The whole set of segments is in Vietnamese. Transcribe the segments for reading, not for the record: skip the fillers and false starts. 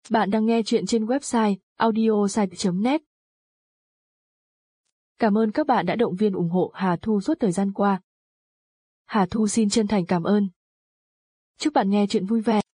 Bạn đang nghe chuyện trên website audiosite.net. Cảm ơn các bạn đã động viên ủng hộ Hà Thu suốt thời gian qua. Hà Thu xin chân thành cảm ơn. Chúc bạn nghe chuyện vui vẻ.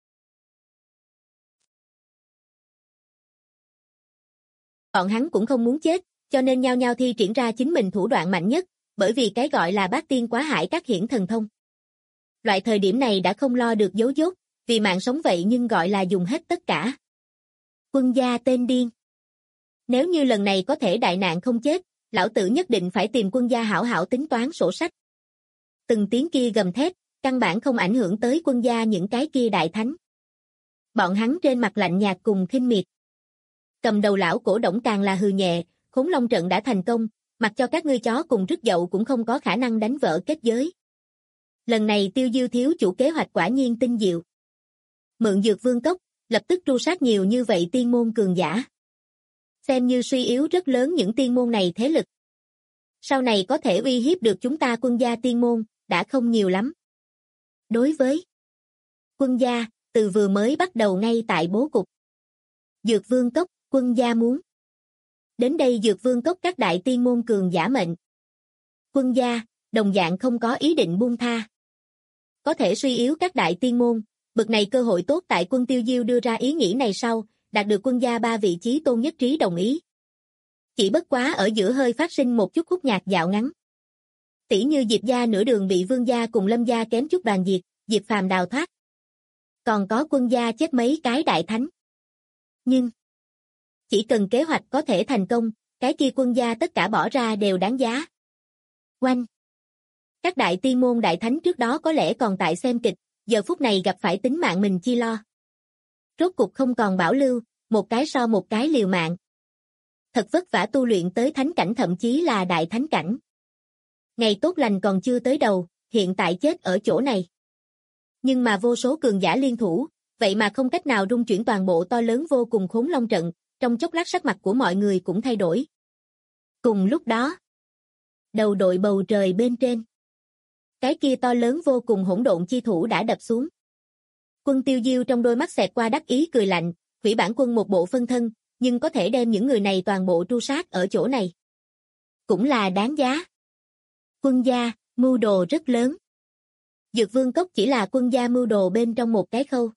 Bọn hắn cũng không muốn chết, cho nên nhao nhao thi triển ra chính mình thủ đoạn mạnh nhất, bởi vì cái gọi là bát tiên quá hải các hiển thần thông. Loại thời điểm này đã không lo được giấu dốt, vì mạng sống vậy nhưng gọi là dùng hết tất cả. Quân gia tên điên. Nếu như lần này có thể đại nạn không chết, lão tử nhất định phải tìm quân gia hảo hảo tính toán sổ sách. Từng tiếng kia gầm thét, căn bản không ảnh hưởng tới quân gia những cái kia đại thánh. Bọn hắn trên mặt lạnh nhạt cùng khinh miệt. Cầm đầu lão cổ Đổng càng là hừ nhẹ, Khốn Long trận đã thành công, mặc cho các ngươi chó cùng rứt dậu cũng không có khả năng đánh vỡ kết giới. Lần này Tiêu Diêu thiếu chủ kế hoạch quả nhiên tinh diệu. Mượn Dược Vương Cốc, lập tức tru sát nhiều như vậy tiên môn cường giả. Xem như suy yếu rất lớn những tiên môn này thế lực. Sau này có thể uy hiếp được chúng ta quân gia tiên môn, đã không nhiều lắm. Đối với quân gia, từ vừa mới bắt đầu ngay tại bố cục. Dược Vương Cốc, quân gia muốn. Đến đây Dược Vương Cốc các đại tiên môn cường giả mệnh. Quân gia, đồng dạng không có ý định buông tha. Có thể suy yếu các đại tiên môn, bực này cơ hội tốt tại quân Tiêu Diêu đưa ra ý nghĩ này sau, đạt được quân gia 3 vị chí tôn nhất trí đồng ý. Chỉ bất quá ở giữa hơi phát sinh một chút khúc nhạc dạo ngắn. Tỷ như Diệp gia nửa đường bị Vương gia cùng Lâm gia kém chút đoàn diệt, Diệp Phàm đào thoát. Còn có quân gia chết mấy cái đại thánh. Nhưng chỉ cần kế hoạch có thể thành công, cái kia quân gia tất cả bỏ ra đều đáng giá. Oanh! Các đại tiên môn đại thánh trước đó có lẽ còn tại xem kịch, giờ phút này gặp phải tính mạng mình chi lo. Rốt cục không còn bảo lưu, một cái so một cái liều mạng. Thật vất vả tu luyện tới thánh cảnh thậm chí là đại thánh cảnh. Ngày tốt lành còn chưa tới đầu, hiện tại chết ở chỗ này. Nhưng mà vô số cường giả liên thủ, vậy mà không cách nào rung chuyển toàn bộ to lớn vô cùng Khốn Long trận, trong chốc lát sắc mặt của mọi người cũng thay đổi. Cùng lúc đó, đầu đội bầu trời bên trên. Cái kia to lớn vô cùng hỗn độn chi thủ đã đập xuống. Quân Tiêu Diêu trong đôi mắt xẹt qua đắc ý cười lạnh, hủy bản quân một bộ phân thân, nhưng có thể đem những người này toàn bộ tru sát ở chỗ này. Cũng là đáng giá. Quân gia, mưu đồ rất lớn. Dược Vương Cốc chỉ là quân gia mưu đồ bên trong một cái khâu.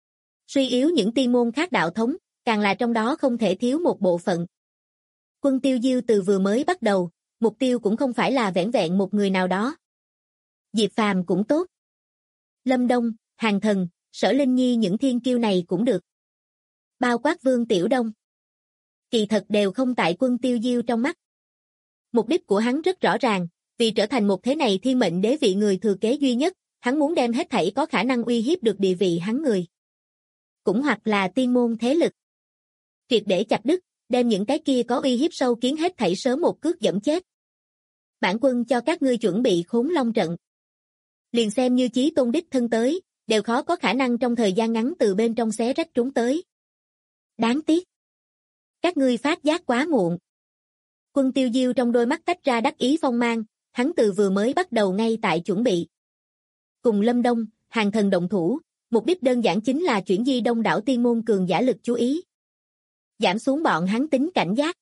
Suy yếu những tiên môn khác đạo thống, càng là trong đó không thể thiếu một bộ phận. Quân Tiêu Diêu từ vừa mới bắt đầu, mục tiêu cũng không phải là vẻn vẹn một người nào đó. Diệp Phàm cũng tốt. Lâm Đông, Hàng Thần, Sở Linh Nhi những thiên kiêu này cũng được. Bao quát Vương Tiểu Đông. Kỳ thật đều không tại quân Tiêu Diêu trong mắt. Mục đích của hắn rất rõ ràng, vì trở thành một thế này thiên mệnh đế vị người thừa kế duy nhất, hắn muốn đem hết thảy có khả năng uy hiếp được địa vị hắn người. Cũng hoặc là tiên môn thế lực. Triệt để chặt đứt, đem những cái kia có uy hiếp sâu kiến hết thảy sớm một cước dẫm chết. Bản quân cho các ngươi chuẩn bị Khốn Long trận. Liền xem như chí tôn đích thân tới, đều khó có khả năng trong thời gian ngắn từ bên trong xé rách trúng tới. Đáng tiếc. Các ngươi phát giác quá muộn. Quân Tiêu Diêu trong đôi mắt tách ra đắc ý phong mang, hắn từ vừa mới bắt đầu ngay tại chuẩn bị. Cùng Lâm Đông, Hàng Thần động thủ, mục đích đơn giản chính là chuyển di đông đảo tiên môn cường giả lực chú ý. Giảm xuống bọn hắn tính cảnh giác.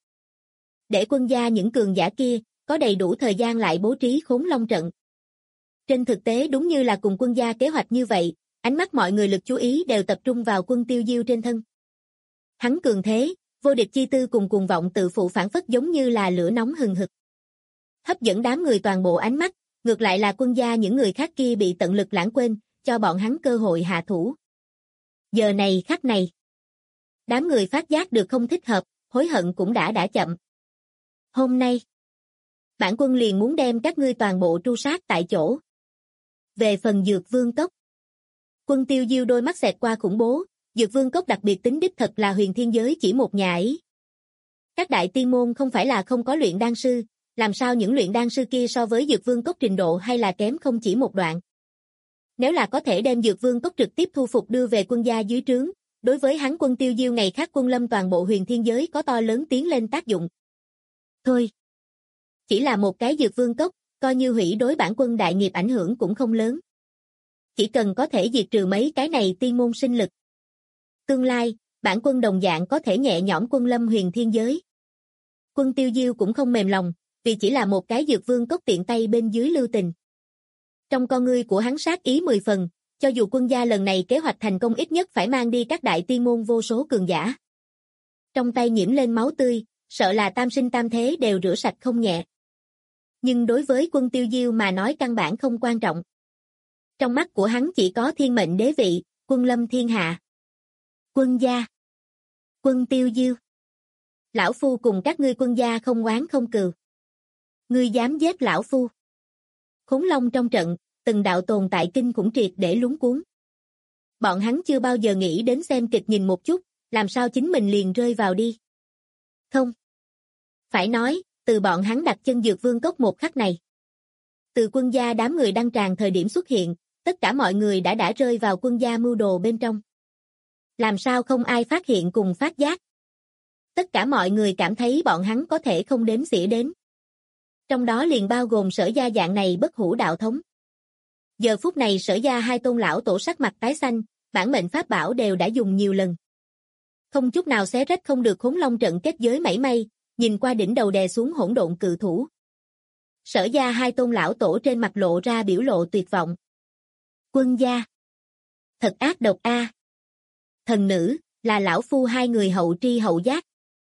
Để quân gia những cường giả kia, có đầy đủ thời gian lại bố trí Khốn Long trận. Trên thực tế đúng như là cùng quân gia kế hoạch như vậy, ánh mắt mọi người lực chú ý đều tập trung vào quân Tiêu Diêu trên thân. Hắn cường thế, vô địch chi tư cùng cuồng vọng tự phụ phản phất giống như là lửa nóng hừng hực. Hấp dẫn đám người toàn bộ ánh mắt, ngược lại là quân gia những người khác kia bị tận lực lãng quên, cho bọn hắn cơ hội hạ thủ. Giờ này khắc này, đám người phát giác được không thích hợp, hối hận cũng đã chậm. Hôm nay, bản quân liền muốn đem các ngươi toàn bộ tru sát tại chỗ. Về phần Dược Vương Cốc, quân Tiêu Diêu đôi mắt xẹt qua khủng bố, Dược Vương Cốc đặc biệt tính đích thật là huyền thiên giới chỉ một nhà ấy. Các đại tiên môn không phải là không có luyện đan sư, làm sao những luyện đan sư kia so với Dược Vương Cốc trình độ hay là kém không chỉ một đoạn. Nếu là có thể đem Dược Vương Cốc trực tiếp thu phục đưa về quân gia dưới trướng, đối với hắn quân Tiêu Diêu ngày khác quân lâm toàn bộ huyền thiên giới có to lớn tiến lên tác dụng. Thôi, chỉ là một cái Dược Vương Cốc, coi như hủy đối bản quân đại nghiệp ảnh hưởng cũng không lớn. Chỉ cần có thể diệt trừ mấy cái này tiên môn sinh lực. Tương lai, bản quân đồng dạng có thể nhẹ nhõm quân lâm huyền thiên giới. Quân Tiêu Diêu cũng không mềm lòng, vì chỉ là một cái dược vương cốc tiện tay bên dưới lưu tình. Trong con ngươi của hắn sát ý 10 phần, cho dù quân gia lần này kế hoạch thành công ít nhất phải mang đi các đại tiên môn vô số cường giả. Trong tay nhiễm lên máu tươi, sợ là tam sinh tam thế đều rửa sạch không nhẹ. Nhưng đối với quân Tiêu Diêu mà nói căn bản không quan trọng. Trong mắt của hắn chỉ có thiên mệnh đế vị, quân lâm thiên hạ. Quân gia. Quân Tiêu Diêu. Lão phu cùng các ngươi quân gia không oán không cừu. Ngươi dám giết lão phu. Khốn Long trong trận, từng đạo tồn tại kinh khủng triệt để lúng cuốn. Bọn hắn chưa bao giờ nghĩ đến xem kịch nhìn một chút, làm sao chính mình liền rơi vào đi. Không. Phải nói, từ bọn hắn đặt chân dược vương cốc một khắc này. Từ quân gia đám người đăng tràng thời điểm xuất hiện, tất cả mọi người đã rơi vào quân gia mưu đồ bên trong. Làm sao không ai phát hiện cùng phát giác. Tất cả mọi người cảm thấy bọn hắn có thể không đếm xỉa đến. Trong đó liền bao gồm Sở gia dạng này bất hủ đạo thống. Giờ phút này Sở gia hai tôn lão tổ sắc mặt tái xanh, bản mệnh pháp bảo đều đã dùng nhiều lần. Không chút nào xé rách không được Khốn Long trận kết giới mảy may, nhìn qua đỉnh đầu đè xuống hỗn độn cự thủ. Sở gia hai tôn lão tổ trên mặt lộ ra biểu lộ tuyệt vọng. Quân gia. Thật ác độc a. Thần nữ, là lão phu hai người hậu tri hậu giác.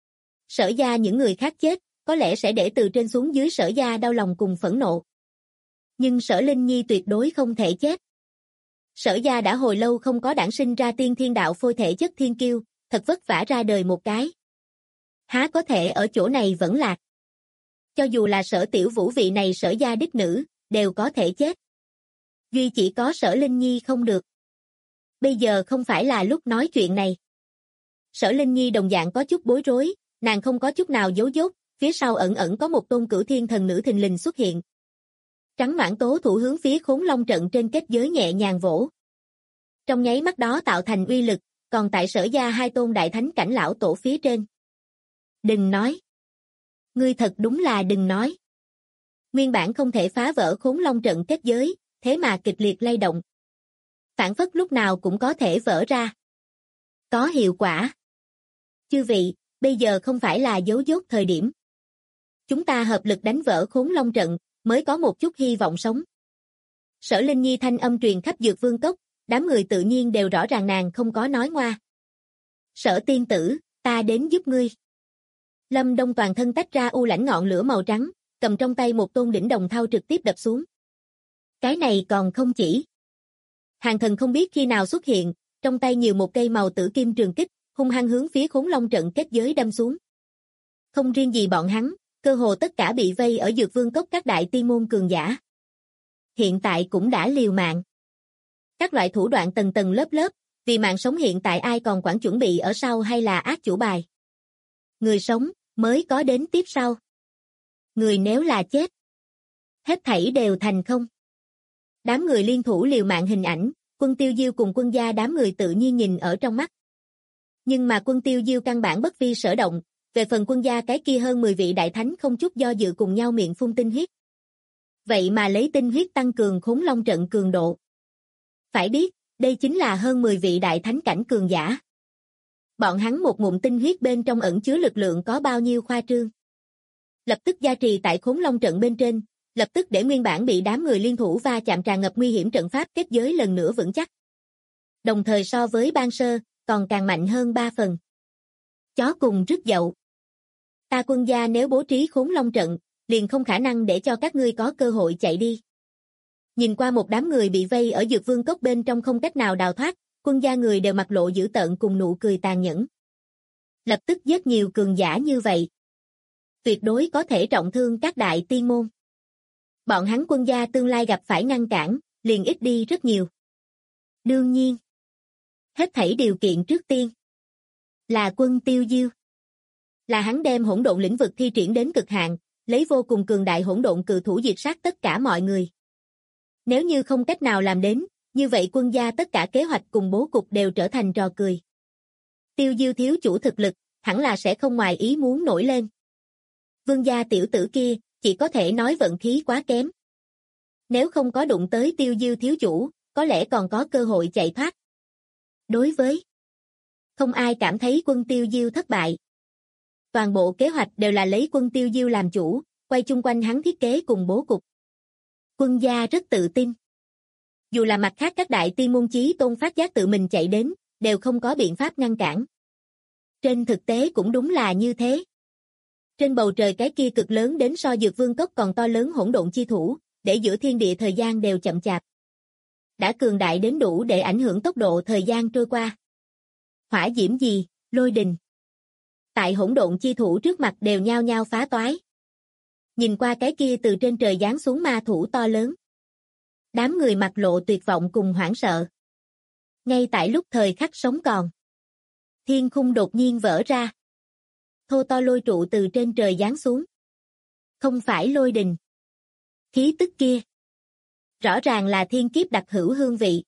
Sở gia những người khác chết, có lẽ sẽ để từ trên xuống dưới Sở gia đau lòng cùng phẫn nộ. Nhưng Sở Linh Nhi tuyệt đối không thể chết. Sở gia đã hồi lâu không có đản sinh ra tiên thiên đạo phôi thể chất thiên kiêu, thật vất vả ra đời một cái. Há có thể ở chỗ này vẫn lạc. Cho dù là Sở Tiểu Vũ vị này Sở gia đích nữ, đều có thể chết. Duy chỉ có Sở Linh Nhi không được. Bây giờ không phải là lúc nói chuyện này. Sở Linh Nhi đồng dạng có chút bối rối, nàng không có chút nào giấu dốt, phía sau ẩn ẩn có một tôn cửu thiên thần nữ thình lình xuất hiện. Trắng Noãn Tố thủ hướng phía Khốn Long trận trên kết giới nhẹ nhàng vỗ. Trong nháy mắt đó tạo thành uy lực, còn tại Sở gia hai tôn đại thánh cảnh lão tổ phía trên. Đừng nói. Ngươi thật đúng là đừng nói. Nguyên bản không thể phá vỡ Khốn Long trận kết giới, thế mà kịch liệt lay động. Phản phất lúc nào cũng có thể vỡ ra. Có hiệu quả. Chư vị, bây giờ không phải là giấu dốt thời điểm. Chúng ta hợp lực đánh vỡ Khốn Long trận, mới có một chút hy vọng sống. Sở Linh Nhi thanh âm truyền khắp dược vương cốc, đám người tự nhiên đều rõ ràng nàng không có nói ngoa. Sở tiên tử, ta đến giúp ngươi. Lâm Đông toàn thân tách ra u lãnh ngọn lửa màu trắng, cầm trong tay một tôn đỉnh đồng thau trực tiếp đập xuống. Cái này còn không chỉ. Hàng Thần không biết khi nào xuất hiện, trong tay nhiều một cây màu tử kim trường kích, hung hăng hướng phía Khốn Long trận kết giới đâm xuống. Không riêng gì bọn hắn, cơ hồ tất cả bị vây ở dược vương cốc các đại tiên môn cường giả. Hiện tại cũng đã liều mạng. Các loại thủ đoạn tầng tầng lớp lớp, vì mạng sống hiện tại ai còn quản chuẩn bị ở sau hay là ác chủ bài. Người sống, mới có đến tiếp sau. Người nếu là chết, hết thảy đều thành không. Đám người liên thủ liều mạng hình ảnh, quân Tiêu Diêu cùng quân gia đám người tự nhiên nhìn ở trong mắt. Nhưng mà quân Tiêu Diêu căn bản bất vi sở động, về phần quân gia cái kia hơn 10 vị đại thánh không chút do dự cùng nhau miệng phun tinh huyết. Vậy mà lấy tinh huyết tăng cường Khốn Long trận cường độ. Phải biết, đây chính là hơn 10 vị đại thánh cảnh cường giả. Bọn hắn một ngụm tinh huyết bên trong ẩn chứa lực lượng có bao nhiêu khoa trương. Lập tức gia trì tại Khốn Long trận bên trên, lập tức để nguyên bản bị đám người liên thủ va chạm tràn ngập nguy hiểm trận pháp kết giới lần nữa vững chắc. Đồng thời so với ban sơ, còn càng mạnh hơn 3 phần. Chó cùng rứt dậu. Ta quân gia nếu bố trí Khốn Long trận, liền không khả năng để cho các ngươi có cơ hội chạy đi. Nhìn qua một đám người bị vây ở dược vương cốc bên trong không cách nào đào thoát, quân gia người đều mặt lộ dữ tợn cùng nụ cười tàn nhẫn. Lập tức giết nhiều cường giả như vậy. Tuyệt đối có thể trọng thương các đại tiên môn. Bọn hắn quân gia tương lai gặp phải ngăn cản, liền ít đi rất nhiều. Đương nhiên, hết thảy điều kiện trước tiên là quân Tiêu Diêu. Là hắn đem hỗn độn lĩnh vực thi triển đến cực hạn, lấy vô cùng cường đại hỗn độn cự thủ diệt sát tất cả mọi người. Nếu như không cách nào làm đến, như vậy quân gia tất cả kế hoạch cùng bố cục đều trở thành trò cười. Tiêu Diêu thiếu chủ thực lực, hẳn là sẽ không ngoài ý muốn nổi lên. Vương gia tiểu tử kia, chỉ có thể nói vận khí quá kém. Nếu không có đụng tới Tiêu Diêu thiếu chủ, có lẽ còn có cơ hội chạy thoát. Đối với Không ai cảm thấy Quân Tiêu Diêu thất bại. Toàn bộ kế hoạch đều là lấy Quân Tiêu Diêu làm chủ, quay chung quanh hắn thiết kế cùng bố cục. Quân gia rất tự tin. Dù là mặt khác các đại tiên môn chí tôn phát giác tự mình chạy đến, đều không có biện pháp ngăn cản. Trên thực tế cũng đúng là như thế. Trên bầu trời cái kia cực lớn đến so Dược Vương Cốc còn to lớn hỗn độn chi thủ, để giữa thiên địa thời gian đều chậm chạp. Đã cường đại đến đủ để ảnh hưởng tốc độ thời gian trôi qua. Hỏa diễm gì, lôi đình. Tại hỗn độn chi thủ trước mặt đều nhao nhao phá toái. Nhìn qua cái kia từ trên trời giáng xuống ma thủ to lớn. Đám người mặt lộ tuyệt vọng cùng hoảng sợ. Ngay tại lúc thời khắc sống còn. Thiên khung đột nhiên vỡ ra. Thô to lôi trụ từ trên trời giáng xuống. Không phải lôi đình. Khí tức kia. Rõ ràng là thiên kiếp đặc hữu hương vị.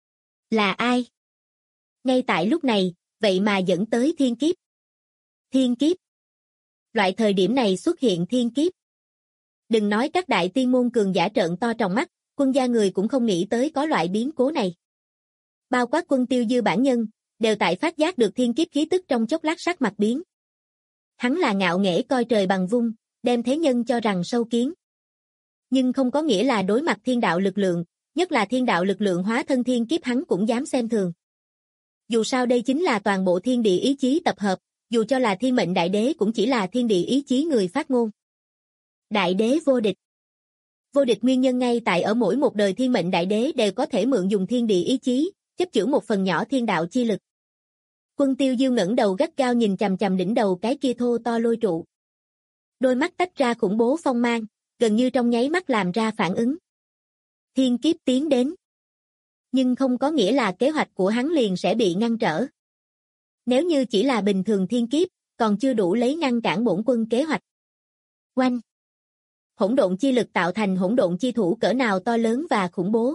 Là ai? Ngay tại lúc này, vậy mà dẫn tới thiên kiếp. Thiên kiếp. Loại thời điểm này xuất hiện thiên kiếp. Đừng nói các đại tiên môn cường giả trợn to tròng mắt, Quân gia người cũng không nghĩ tới có loại biến cố này. Bao quát Quân Tiêu Dư bản nhân, đều tại phát giác được thiên kiếp khí tức trong chốc lát sắc mặt biến. Hắn là ngạo nghễ coi trời bằng vung, đem thế nhân cho rằng sâu kiến. Nhưng không có nghĩa là đối mặt thiên đạo lực lượng, nhất là thiên đạo lực lượng hóa thân thiên kiếp hắn cũng dám xem thường. Dù sao đây chính là toàn bộ thiên địa ý chí tập hợp, dù cho là thiên mệnh đại đế cũng chỉ là thiên địa ý chí người phát ngôn. Đại đế vô địch. Vô địch nguyên nhân ngay tại ở mỗi một đời thiên mệnh đại đế đều có thể mượn dùng thiên địa ý chí, chấp chưởng một phần nhỏ thiên đạo chi lực. Quân Tiêu Diêu ngẩng đầu gắt gao nhìn chằm chằm đỉnh đầu cái kia thô to lôi trụ. Đôi mắt tách ra khủng bố phong mang, gần như trong nháy mắt làm ra phản ứng. Thiên kiếp tiến đến. Nhưng không có nghĩa là kế hoạch của hắn liền sẽ bị ngăn trở. Nếu như chỉ là bình thường thiên kiếp, còn chưa đủ lấy ngăn cản bổn quân kế hoạch. Oanh! Hỗn độn chi lực tạo thành hỗn độn chi thủ cỡ nào to lớn và khủng bố.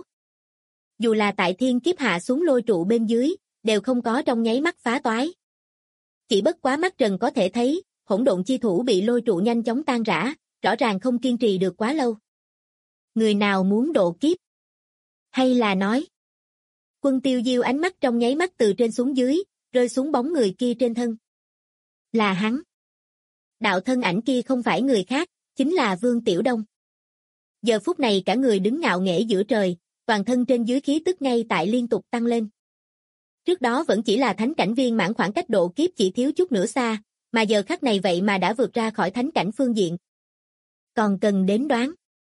Dù là tại thiên kiếp hạ xuống lôi trụ bên dưới, đều không có trong nháy mắt phá toái. Chỉ bất quá mắt trần có thể thấy, hỗn độn chi thủ bị lôi trụ nhanh chóng tan rã, rõ ràng không kiên trì được quá lâu. Người nào muốn độ kiếp? Hay là nói? Quân Tiêu Diêu ánh mắt trong nháy mắt từ trên xuống dưới, rơi xuống bóng người kia trên thân. Là hắn. Đạo thân ảnh kia không phải người khác, chính là Vương Tiểu Đông. Giờ phút này cả người đứng ngạo nghễ giữa trời, toàn thân trên dưới khí tức ngay tại liên tục tăng lên. Trước đó vẫn chỉ là thánh cảnh viên mãn, khoảng cách độ kiếp chỉ thiếu chút nữa xa, mà giờ khắc này vậy mà đã vượt ra khỏi thánh cảnh phương diện. Còn cần đến đoán.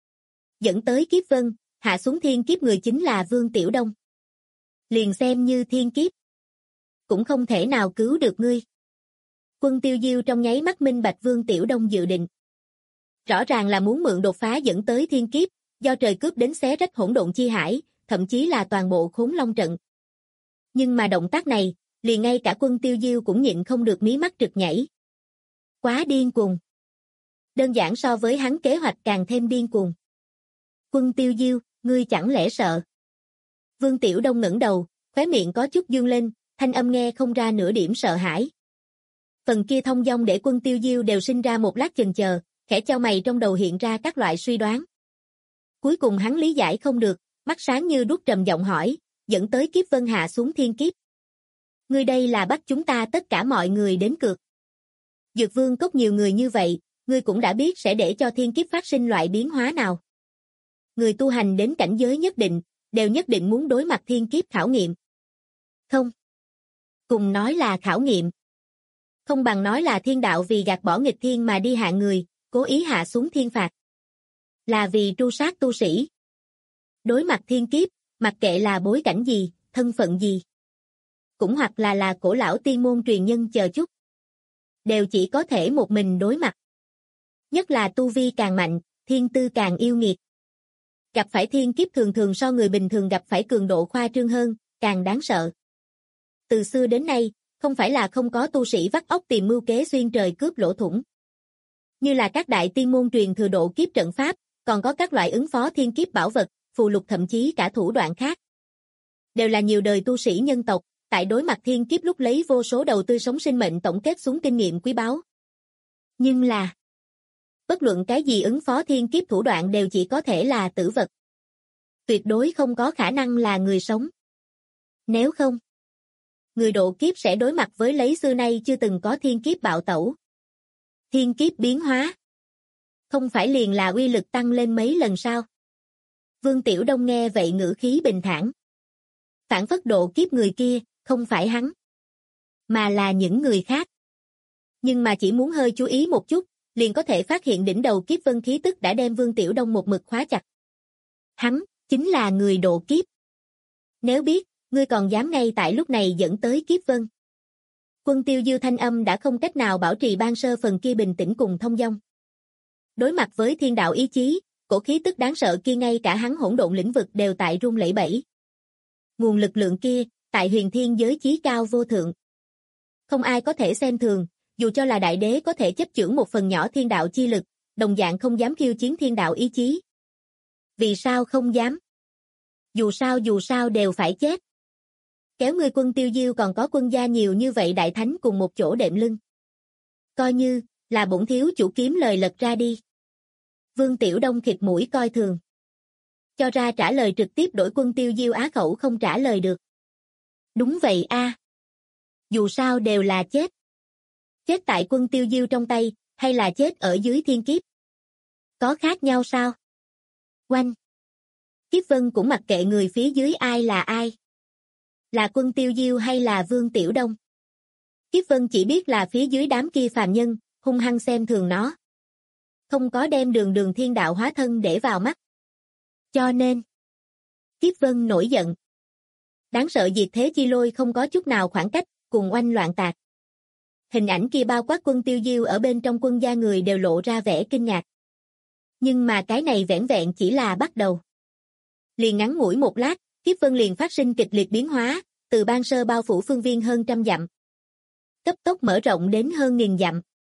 Dẫn tới kiếp vân, hạ xuống thiên kiếp người chính là Vương Tiểu Đông. Liền xem như thiên kiếp, cũng không thể nào cứu được ngươi. Quân Tiêu Diêu trong nháy mắt minh bạch Vương Tiểu Đông dự định. Rõ ràng là muốn mượn đột phá dẫn tới thiên kiếp, do trời cướp đến xé rách hỗn độn chi hải, thậm chí là toàn bộ Khốn Long trận. Nhưng mà động tác này, liền ngay cả Quân Tiêu Diêu cũng nhịn không được mí mắt trực nhảy. Quá điên cuồng. Đơn giản so với hắn kế hoạch càng thêm điên cuồng. Quân Tiêu Diêu, ngươi chẳng lẽ sợ? Vương Tiểu Đông ngẩng đầu, khóe miệng có chút dương lên, thanh âm nghe không ra nửa điểm sợ hãi. Phần kia thông dong để Quân Tiêu Diêu đều sinh ra một lát chần chờ, khẽ chau mày trong đầu hiện ra các loại suy đoán. Cuối cùng hắn lý giải không được, mắt sáng như đuốc trầm giọng hỏi, dẫn tới kiếp vân hạ xuống thiên kiếp. Ngươi đây là bắt chúng ta tất cả mọi người đến cược. Dược Vương Cốc nhiều người như vậy, ngươi cũng đã biết sẽ để cho thiên kiếp phát sinh loại biến hóa nào. Người tu hành đến cảnh giới nhất định, đều nhất định muốn đối mặt thiên kiếp khảo nghiệm. Không. Cùng nói là khảo nghiệm. Không bằng nói là thiên đạo vì gạt bỏ nghịch thiên mà đi hạ người, cố ý hạ xuống thiên phạt. Là vì tru sát tu sĩ. Đối mặt thiên kiếp, mặc kệ là bối cảnh gì, thân phận gì. Cũng hoặc là cổ lão tiên môn truyền nhân chờ chút. Đều chỉ có thể một mình đối mặt. Nhất là tu vi càng mạnh, thiên tư càng yêu nghiệt. Gặp phải thiên kiếp thường thường so người bình thường gặp phải cường độ khoa trương hơn, càng đáng sợ. Từ xưa đến nay, không phải là không có tu sĩ vắt óc tìm mưu kế xuyên trời cướp lỗ thủng. Như là các đại tiên môn truyền thừa độ kiếp trận pháp, còn có các loại ứng phó thiên kiếp bảo vật, phù lục thậm chí cả thủ đoạn khác. Đều là nhiều đời tu sĩ nhân tộc, tại đối mặt thiên kiếp lúc lấy vô số đầu tươi sống sinh mệnh tổng kết xuống kinh nghiệm quý báu. Nhưng là, bất luận cái gì ứng phó thiên kiếp thủ đoạn đều chỉ có thể là tử vật. Tuyệt đối không có khả năng là người sống. Nếu không, người độ kiếp sẽ đối mặt với lấy xưa nay chưa từng có thiên kiếp bạo tẩu. Thiên kiếp biến hóa. Không phải liền là uy lực tăng lên mấy lần sao? Vương Tiểu Đông nghe vậy ngữ khí bình thản. Phản phất độ kiếp người kia, không phải hắn, mà là những người khác. Nhưng mà chỉ muốn hơi chú ý một chút, liền có thể phát hiện đỉnh đầu kiếp vân khí tức đã đem Vương Tiểu Đông một mực khóa chặt. Hắn, chính là người độ kiếp. Nếu biết, ngươi còn dám ngay tại lúc này dẫn tới kiếp vân. Quân Tiêu Diêu thanh âm đã không cách nào bảo trì ban sơ phần kia bình tĩnh cùng thông dong. Đối mặt với thiên đạo ý chí, cổ khí tức đáng sợ kia ngay cả hắn hỗn độn lĩnh vực đều tại run lẩy bẩy. Nguồn lực lượng kia, tại huyền thiên giới chí cao vô thượng. Không ai có thể xem thường, dù cho là đại đế có thể chấp chưởng một phần nhỏ thiên đạo chi lực, đồng dạng không dám khiêu chiến thiên đạo ý chí. Vì sao không dám? Dù sao đều phải chết. Kéo ngươi Quân Tiêu Diêu còn có quân gia nhiều như vậy đại thánh cùng một chỗ đệm lưng. Coi như là bổn thiếu chủ kiếm lời lật ra đi. Vương Tiểu Đông khịt mũi coi thường. Cho ra trả lời trực tiếp đổi Quân Tiêu Diêu á khẩu không trả lời được. Đúng vậy a. Dù sao đều là chết. Chết tại Quân Tiêu Diêu trong tay, hay là chết ở dưới thiên kiếp? Có khác nhau sao? Oanh! Kiếp vân cũng mặc kệ người phía dưới ai là ai. Là Quân Tiêu Diêu hay là Vương Tiểu Đông? Kiếp vân chỉ biết là phía dưới đám kia phàm nhân, hung hăng xem thường nó. Không có đem đường thiên đạo hóa thân để vào mắt. Cho nên, Kiếp vân nổi giận. Đáng sợ diệt thế chi lôi không có chút nào khoảng cách, cùng oanh loạn tạc. Hình ảnh kia bao quát Quân Tiêu Diêu ở bên trong quân gia người đều lộ ra vẻ kinh ngạc. Nhưng mà cái này vẻn vẹn chỉ là bắt đầu. Liền ngắn ngủi một lát, Kiếp vân liền phát sinh kịch liệt biến hóa, từ ban sơ bao phủ phương viên hơn trăm dặm. Cấp tốc mở rộng đến hơn nghìn dặm.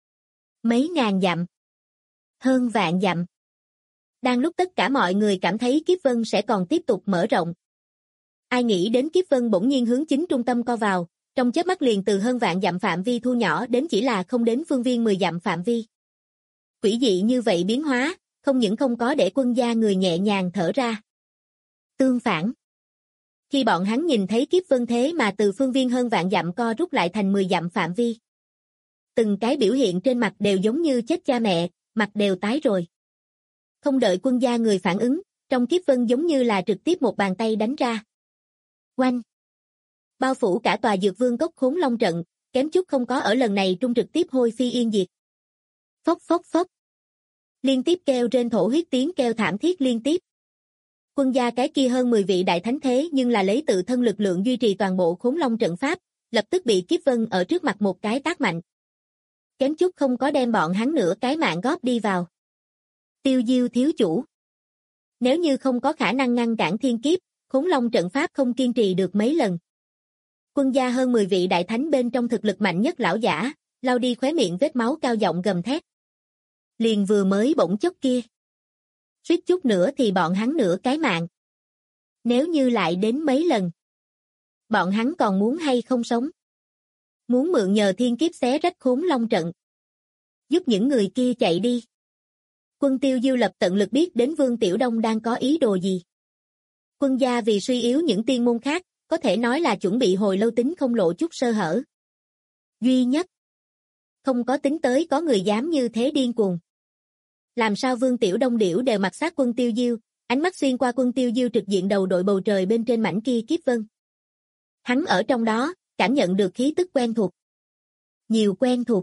Mấy ngàn dặm. Hơn vạn dặm. Đang lúc tất cả mọi người cảm thấy Kiếp vân sẽ còn tiếp tục mở rộng. Ai nghĩ đến Kiếp vân bỗng nhiên hướng chính trung tâm co vào, trong chớp mắt liền từ hơn vạn dặm phạm vi thu nhỏ đến chỉ là không đến phương viên 10 dặm phạm vi. Quỷ dị như vậy biến hóa, không những không có để quân gia người nhẹ nhàng thở ra. Tương phản. Khi bọn hắn nhìn thấy Kiếp vân thế mà từ phương viên hơn vạn dặm co rút lại thành 10 dặm phạm vi. Từng cái biểu hiện trên mặt đều giống như chết cha mẹ, mặt đều tái rồi. Không đợi quân gia người phản ứng, trong Kiếp vân giống như là trực tiếp một bàn tay đánh ra. Oanh! Bao phủ cả tòa Dược Vương Cốc Khốn Long trận, kém chút không có ở lần này trung trực tiếp hôi phi yên diệt. Phốc phốc phốc. Liên tiếp kêu trên thổ huyết tiếng kêu thảm thiết liên tiếp. Quân gia cái kia hơn 10 vị đại thánh thế nhưng là lấy tự thân lực lượng duy trì toàn bộ Khốn Long trận pháp, lập tức bị Kiếp vân ở trước mặt một cái tát mạnh. Kém chút không có đem bọn hắn nửa cái mạng góp đi vào. Tiêu Diêu thiếu chủ. Nếu như không có khả năng ngăn cản thiên kiếp, Khốn Long trận pháp không kiên trì được mấy lần. Quân gia hơn 10 vị đại thánh bên trong thực lực mạnh nhất lão giả, lau đi khóe miệng vết máu cao giọng gầm thét. Liền vừa mới bỗng chốc kia. Suýt chút nữa thì bọn hắn nửa cái mạng. Nếu như lại đến mấy lần. Bọn hắn còn muốn hay không sống? Muốn mượn nhờ thiên kiếp xé rách Khốn Long trận. Giúp những người kia chạy đi. Quân Tiêu Diêu lập tận lực biết đến Vương Tiểu Đông đang có ý đồ gì. Quân gia vì suy yếu những tiên môn khác, có thể nói là chuẩn bị hồi lâu tính không lộ chút sơ hở. Duy nhất. Không có tính tới có người dám như thế điên cuồng. Làm sao Vương Tiểu Đông điểu đều mặc sát Quân Tiêu Diêu, ánh mắt xuyên qua Quân Tiêu Diêu trực diện đầu đội bầu trời bên trên mảnh kia Kiếp vân. Hắn ở trong đó, cảm nhận được khí tức quen thuộc. Nhiều quen thuộc.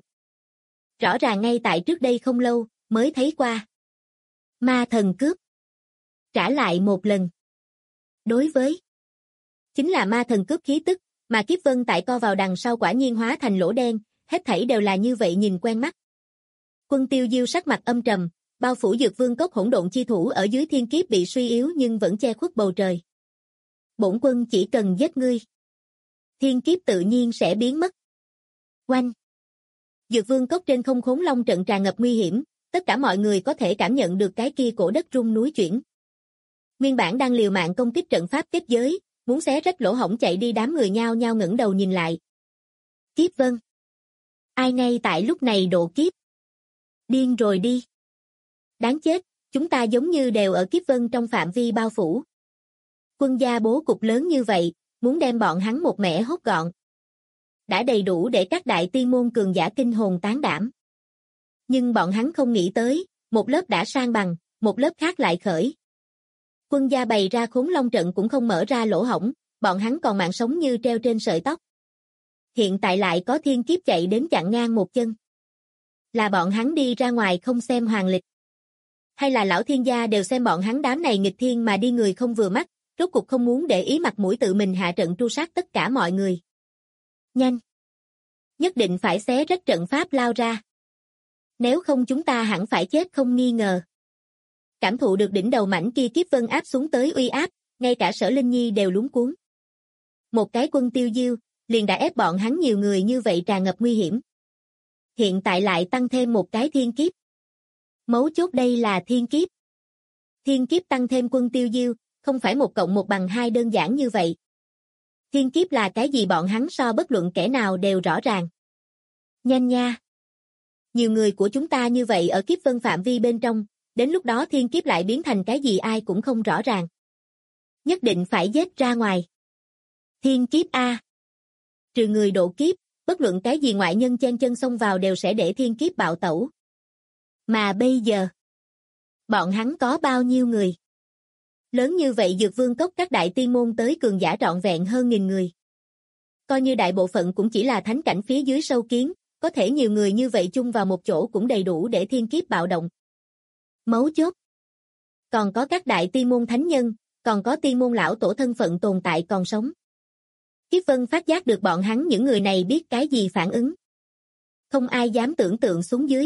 Rõ ràng ngay tại trước đây không lâu, mới thấy qua. Ma thần cướp. Trả lại một lần. Đối với chính là ma thần cướp khí tức, mà Kiếp vân tại co vào đằng sau quả nhiên hóa thành lỗ đen, hết thảy đều là như vậy nhìn quen mắt. Quân Tiêu Diêu sắc mặt âm trầm, bao phủ Dược Vương Cốc hỗn độn chi thủ ở dưới thiên kiếp bị suy yếu nhưng vẫn che khuất bầu trời. Bổn quân chỉ cần giết ngươi. Thiên kiếp tự nhiên sẽ biến mất. Oanh! Dược Vương Cốc trên không Khốn Long trận tràn ngập nguy hiểm, tất cả mọi người có thể cảm nhận được cái kia cổ đất rung núi chuyển. Nguyên bản đang liều mạng công kích trận pháp kết giới, muốn xé rách lỗ hổng chạy đi đám người nhao nhao ngẩng đầu nhìn lại. Kiếp vân. Ai ngay tại lúc này độ kiếp? Điên rồi đi. Đáng chết, chúng ta giống như đều ở Kiếp vân trong phạm vi bao phủ. Quân gia bố cục lớn như vậy, muốn đem bọn hắn một mẻ hốt gọn. đã đầy đủ để các đại tiên môn cường giả kinh hồn tán đảm. Nhưng bọn hắn không nghĩ tới, một lớp đã san bằng, một lớp khác lại khởi. Quân gia bày ra Khốn Long trận cũng không mở ra lỗ hổng, bọn hắn còn mạng sống như treo trên sợi tóc. Hiện tại lại có thiên kiếp chạy đến chặn ngang một chân. Là bọn hắn đi ra ngoài không xem hoàng lịch. Hay là lão thiên gia đều xem bọn hắn đám này nghịch thiên mà đi người không vừa mắt, rốt cục không muốn để ý mặt mũi tự mình hạ trận tru sát tất cả mọi người. Nhanh! Nhất định phải xé rách trận pháp lao ra. Nếu không chúng ta hẳn phải chết không nghi ngờ. Cảm thụ được đỉnh đầu mảnh kia kiếp vân áp xuống tới uy áp, ngay cả Sở Linh Nhi đều luống cuống. Một cái quân tiêu diêu, liền đã ép bọn hắn nhiều người như vậy tràn ngập nguy hiểm. Hiện tại lại tăng thêm một cái thiên kiếp. Mấu chốt đây là thiên kiếp. Thiên kiếp tăng thêm quân tiêu diêu, không phải 1 + 1 = 2 đơn giản như vậy. Thiên kiếp là cái gì bọn hắn so bất luận kẻ nào đều rõ ràng. Nhanh nha! Nhiều người của chúng ta như vậy ở kiếp vân phạm vi bên trong, đến lúc đó thiên kiếp lại biến thành cái gì ai cũng không rõ ràng. Nhất định phải giết ra ngoài. Thiên kiếp A. Trừ người độ kiếp, bất luận cái gì ngoại nhân chen chân xông vào đều sẽ để thiên kiếp bạo tẩu. Mà bây giờ, bọn hắn có bao nhiêu người? Lớn như vậy Dược Vương Cốc các đại tiên môn tới cường giả trọn vẹn hơn 1000 người. Coi như đại bộ phận cũng chỉ là thánh cảnh phía dưới sâu kiến, có thể nhiều người như vậy chung vào một chỗ cũng đầy đủ để thiên kiếp bạo động. Mấu chốt. Còn có các đại tiên môn thánh nhân, còn có tiên môn lão tổ thân phận tồn tại còn sống. Kiếp vân phát giác được bọn hắn những người này biết cái gì phản ứng. Không ai dám tưởng tượng xuống dưới.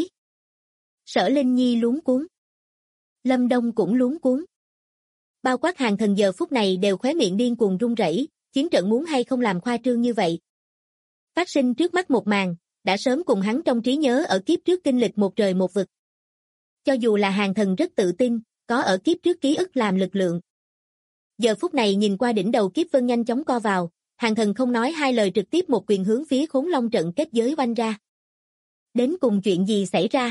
Sở Linh Nhi luống cuống. Lâm Đông cũng luống cuống. Bao quát hàng thần giờ phút này đều khóe miệng điên cuồng run rẩy, chiến trận muốn hay không làm khoa trương như vậy. Phát sinh trước mắt một màn, đã sớm cùng hắn trong trí nhớ ở kiếp trước kinh lịch một trời một vực. Cho dù là hàng thần rất tự tin, có ở kiếp trước ký ức làm lực lượng. Giờ phút này nhìn qua đỉnh đầu kiếp vân nhanh chóng co vào, hàng thần không nói hai lời trực tiếp một quyền hướng phía Khốn Long trận kết giới oanh ra. Đến cùng chuyện gì xảy ra?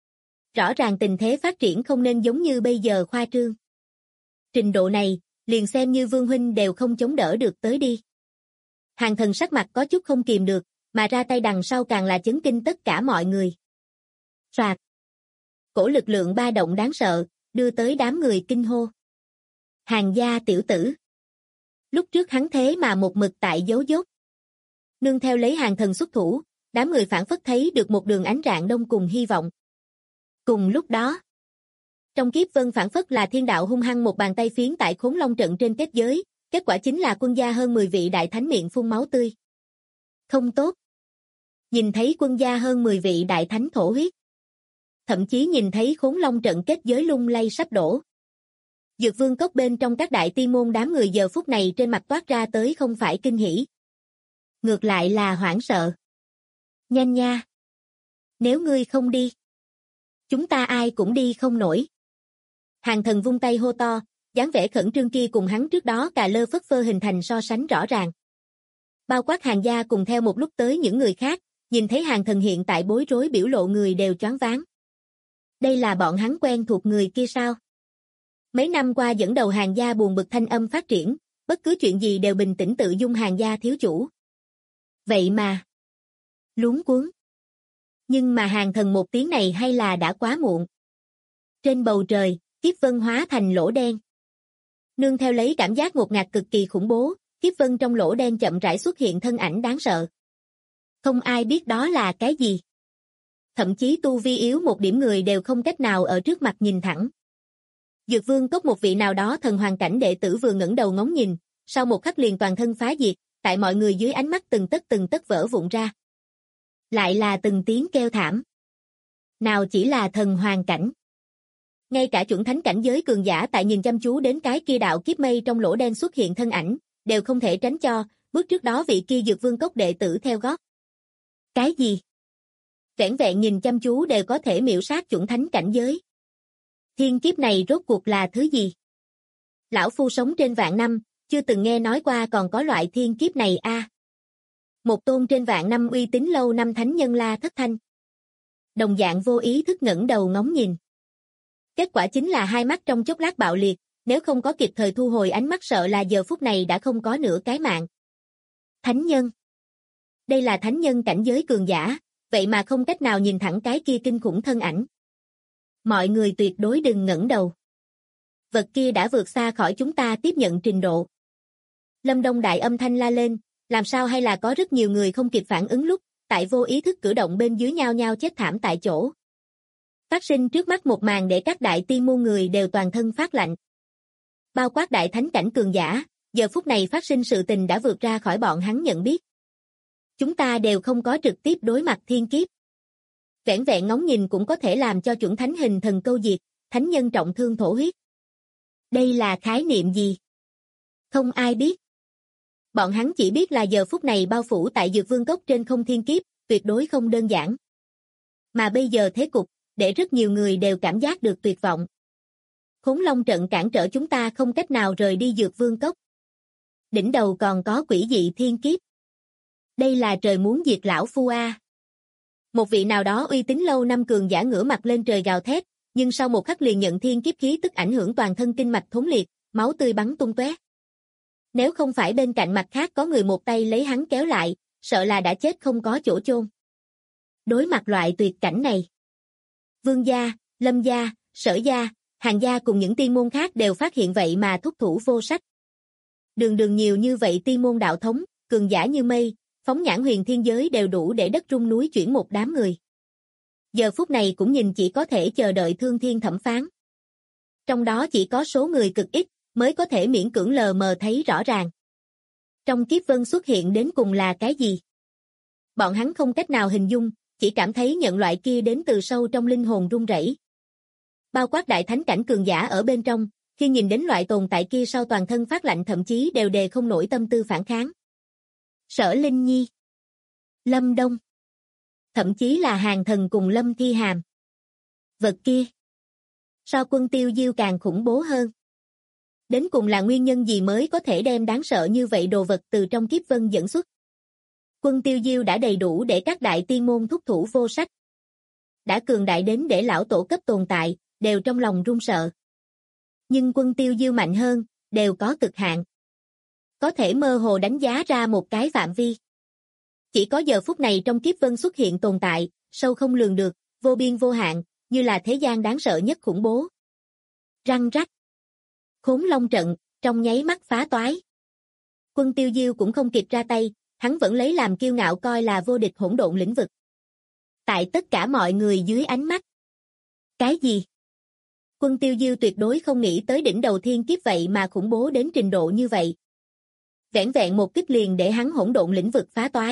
Rõ ràng tình thế phát triển không nên giống như bây giờ khoa trương. Trình độ này, liền xem như Vương huynh đều không chống đỡ được tới đi. Hàng thần sắc mặt có chút không kìm được, mà ra tay đằng sau càng là chấn kinh tất cả mọi người. Soạt. Cổ lực lượng ba động đáng sợ, đưa tới đám người kinh hô. Hàng gia tiểu tử. Lúc trước hắn thế mà một mực tại giấu dốt. Nương theo lấy hàng thần xuất thủ, đám người phản phất thấy được một đường ánh rạng đông cùng hy vọng. Cùng lúc đó, trong kiếp vân phản phất là thiên đạo hung hăng một bàn tay phiến tại Khốn Long trận trên kết giới, kết quả chính là quân gia hơn 10 vị đại thánh miệng phun máu tươi. Không tốt. Nhìn thấy quân gia hơn 10 vị đại thánh thổ huyết. Thậm chí nhìn thấy Khốn Long trận kết giới lung lay sắp đổ. Dược Vương Cốc bên trong các đại tiên môn đám người giờ phút này trên mặt toát ra tới không phải kinh hỉ. Ngược lại là hoảng sợ. Nhanh nha. Nếu ngươi không đi, chúng ta ai cũng đi không nổi. Hàng thần vung tay hô to, dáng vẻ khẩn trương kia cùng hắn trước đó cà lơ phất phơ hình thành so sánh rõ ràng. Bao quát Hàng gia cùng theo một lúc tới những người khác, nhìn thấy hàng thần hiện tại bối rối biểu lộ người đều choáng váng. Đây là bọn hắn quen thuộc người kia sao? Mấy năm qua dẫn đầu Hàng gia buồn bực thanh âm phát triển, bất cứ chuyện gì đều bình tĩnh tự dung Hàng gia thiếu chủ. Vậy mà, luống cuống. Nhưng mà hàng thần một tiếng này hay là đã quá muộn. Trên bầu trời, kiếp vân hóa thành lỗ đen. Nương theo lấy cảm giác ngột ngạt cực kỳ khủng bố, kiếp vân trong lỗ đen chậm rãi xuất hiện thân ảnh đáng sợ. Không ai biết đó là cái gì. Thậm chí tu vi yếu một điểm người đều không cách nào ở trước mặt nhìn thẳng. Dược Vương Cốc một vị nào đó thần hoàng cảnh đệ tử vừa ngẩng đầu ngóng nhìn, sau một khắc liền toàn thân phá diệt, tại mọi người dưới ánh mắt từng tấc vỡ vụn ra. Lại là từng tiếng kêu thảm. Nào chỉ là thần hoàng cảnh. Ngay cả chuẩn thánh cảnh giới cường giả tại nhìn chăm chú đến cái kia đạo kiếp mây trong lỗ đen xuất hiện thân ảnh, đều không thể tránh cho, bước trước đó vị kia Dược Vương Cốc đệ tử theo gót. Cái gì? Vẻn vẹn nhìn chăm chú đều có thể miểu sát chuẩn thánh cảnh giới. Thiên kiếp này rốt cuộc là thứ gì? Lão phu sống trên vạn năm, chưa từng nghe nói qua còn có loại thiên kiếp này a. Một tôn trên vạn năm uy tín lâu năm thánh nhân La Thất Thanh. Đồng dạng vô ý thức ngẩng đầu ngóng nhìn. Kết quả chính là hai mắt trong chốc lát bạo liệt, nếu không có kịp thời thu hồi ánh mắt sợ là giờ phút này đã không có nửa cái mạng. Thánh nhân. Đây là thánh nhân cảnh giới cường giả, vậy mà không cách nào nhìn thẳng cái kia kinh khủng thân ảnh. Mọi người tuyệt đối đừng ngẩng đầu. Vật kia đã vượt xa khỏi chúng ta tiếp nhận trình độ. Lâm Đông Đại âm thanh la lên, làm sao hay là có rất nhiều người không kịp phản ứng lúc, tại vô ý thức cử động bên dưới nhao nhao chết thảm tại chỗ. Phát sinh trước mắt một màn để các đại tiên môn người đều toàn thân phát lạnh. Bao quát đại thánh cảnh cường giả, giờ phút này phát sinh sự tình đã vượt ra khỏi bọn hắn nhận biết. Chúng ta đều không có trực tiếp đối mặt thiên kiếp. Vẻn vẹn ngóng nhìn cũng có thể làm cho chuẩn thánh hình thần câu diệt, thánh nhân trọng thương thổ huyết. Đây là khái niệm gì? Không ai biết. Bọn hắn chỉ biết là giờ phút này bao phủ tại Dược Vương Cốc trên không thiên kiếp, tuyệt đối không đơn giản. Mà bây giờ thế cục, để rất nhiều người đều cảm giác được tuyệt vọng. Khốn Long trận cản trở chúng ta không cách nào rời đi Dược Vương Cốc. Đỉnh đầu còn có quỷ dị thiên kiếp. Đây là trời muốn diệt lão phu a. Một vị nào đó uy tín lâu năm cường giả ngửa mặt lên trời gào thét, nhưng sau một khắc liền nhận thiên kiếp khí tức ảnh hưởng toàn thân kinh mạch thốn liệt, máu tươi bắn tung tóe. Nếu không phải bên cạnh mặt khác có người một tay lấy hắn kéo lại, sợ là đã chết không có chỗ chôn. Đối mặt loại tuyệt cảnh này, Vương gia, Lâm gia, Sở gia, Hàn gia cùng những tiên môn khác đều phát hiện vậy mà thúc thủ vô sách. Đường nhiều như vậy tiên môn đạo thống, cường giả như mây, phóng nhãn huyền thiên giới đều đủ để đất rung núi chuyển một đám người. Giờ phút này cũng nhìn chỉ có thể chờ đợi thương thiên thẩm phán. Trong đó chỉ có số người cực ít, mới có thể miễn cưỡng lờ mờ thấy rõ ràng. Trong kiếp vân xuất hiện đến cùng là cái gì? Bọn hắn không cách nào hình dung, chỉ cảm thấy nhận loại kia đến từ sâu trong linh hồn run rẩy. Bao quát đại thánh cảnh cường giả ở bên trong, khi nhìn đến loại tồn tại kia sau toàn thân phát lạnh thậm chí đều đề không nổi tâm tư phản kháng. Sở Linh Nhi, Lâm Đông, thậm chí là Hàn Thần cùng Lâm Thi Hàm. Vật kia, so Quân Tiêu Diêu càng khủng bố hơn. Đến cùng là nguyên nhân gì mới có thể đem đáng sợ như vậy đồ vật từ trong kiếp vân dẫn xuất? Quân Tiêu Diêu đã đầy đủ để các đại tiên môn thúc thủ vô sách. Đã cường đại đến để lão tổ cấp tồn tại, đều trong lòng run sợ. Nhưng Quân Tiêu Diêu mạnh hơn, đều có cực hạn. Có thể mơ hồ đánh giá ra một cái phạm vi. Chỉ có giờ phút này trong kiếp vân xuất hiện tồn tại, sâu không lường được, vô biên vô hạn, như là thế gian đáng sợ nhất khủng bố. Răng rắc. Khốn Long trận, trong nháy mắt phá toái. Quân Tiêu Diêu cũng không kịp ra tay, hắn vẫn lấy làm kiêu ngạo coi là vô địch hỗn độn lĩnh vực. Tại tất cả mọi người dưới ánh mắt. Cái gì? Quân Tiêu Diêu tuyệt đối không nghĩ tới đỉnh đầu thiên kiếp vậy mà khủng bố đến trình độ như vậy. Vẻn vẹn một kích liền để hắn hỗn độn lĩnh vực phá toái.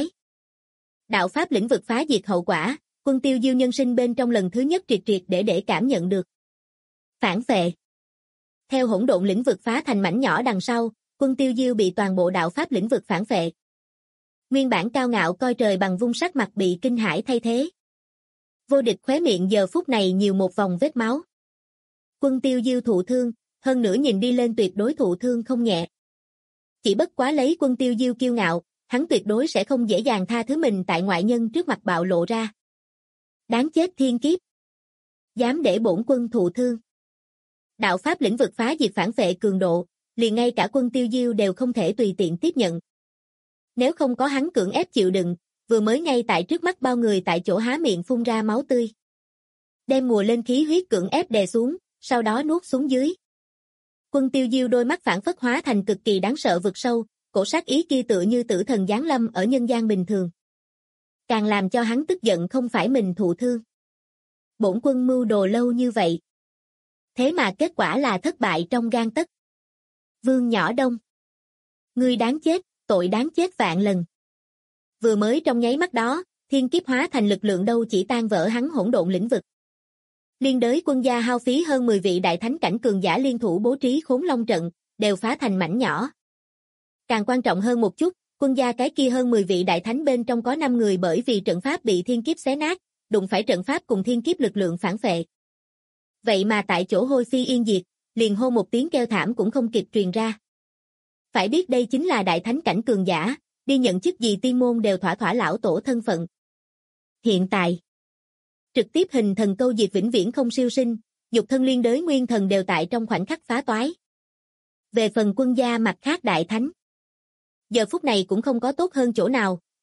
Đạo pháp lĩnh vực phá diệt hậu quả, Quân Tiêu Diêu nhân sinh bên trong lần thứ nhất triệt để cảm nhận được. Phản phệ. Theo hỗn độn lĩnh vực phá thành mảnh nhỏ đằng sau, Quân Tiêu Diêu bị toàn bộ đạo pháp lĩnh vực phản phệ. Nguyên bản cao ngạo coi trời bằng vung sắc mặt bị kinh hãi thay thế. Vô địch khóe miệng giờ phút này nhiều một vòng vết máu. Quân Tiêu Diêu thụ thương, hơn nữa nhìn đi lên tuyệt đối thụ thương không nhẹ. Chỉ bất quá lấy Quân Tiêu Diêu kiêu ngạo, hắn tuyệt đối sẽ không dễ dàng tha thứ mình tại ngoại nhân trước mặt bạo lộ ra. Đáng chết thiên kiếp. Dám để bổn quân thụ thương. Đạo pháp lĩnh vực phá diệt phản phệ cường độ, liền ngay cả Quân Tiêu Diêu đều không thể tùy tiện tiếp nhận. Nếu không có hắn cưỡng ép chịu đựng, vừa mới ngay tại trước mắt bao người tại chỗ há miệng phun ra máu tươi. Đem mùa lên khí huyết cưỡng ép đè xuống, sau đó nuốt xuống dưới. Quân Tiêu Diêu đôi mắt phản phất hóa thành cực kỳ đáng sợ vực sâu, cổ sát ý kia tựa như tử thần giáng lâm ở nhân gian bình thường. Càng làm cho hắn tức giận không phải mình thụ thương. Bổn quân mưu đồ lâu như vậy. Thế mà kết quả là thất bại trong gang tấc. Vương Nhỏ Đông. Ngươi đáng chết, tội đáng chết vạn lần. Vừa mới trong nháy mắt đó, thiên kiếp hóa thành lực lượng đâu chỉ tan vỡ hắn hỗn độn lĩnh vực. Liên đới quân gia hao phí hơn 10 vị đại thánh cảnh cường giả liên thủ bố trí Khốn Long trận, đều phá thành mảnh nhỏ. Càng quan trọng hơn một chút, quân gia cái kia hơn 10 vị đại thánh bên trong có 5 người bởi vì trận pháp bị thiên kiếp xé nát, đụng phải trận pháp cùng thiên kiếp lực lượng phản phệ. Vậy mà tại chỗ hôi phi yên diệt, liền hô một tiếng kêu thảm cũng không kịp truyền ra. Phải biết đây chính là đại thánh cảnh cường giả, đi nhận chức gì tiên môn đều thỏa lão tổ thân phận. Hiện tại, trực tiếp hình thần câu diệt vĩnh viễn không siêu sinh, nhục thân liên đới nguyên thần đều tại trong khoảnh khắc phá toái. Về phần quân gia mặt khác đại thánh, giờ phút này cũng không có tốt hơn chỗ nào,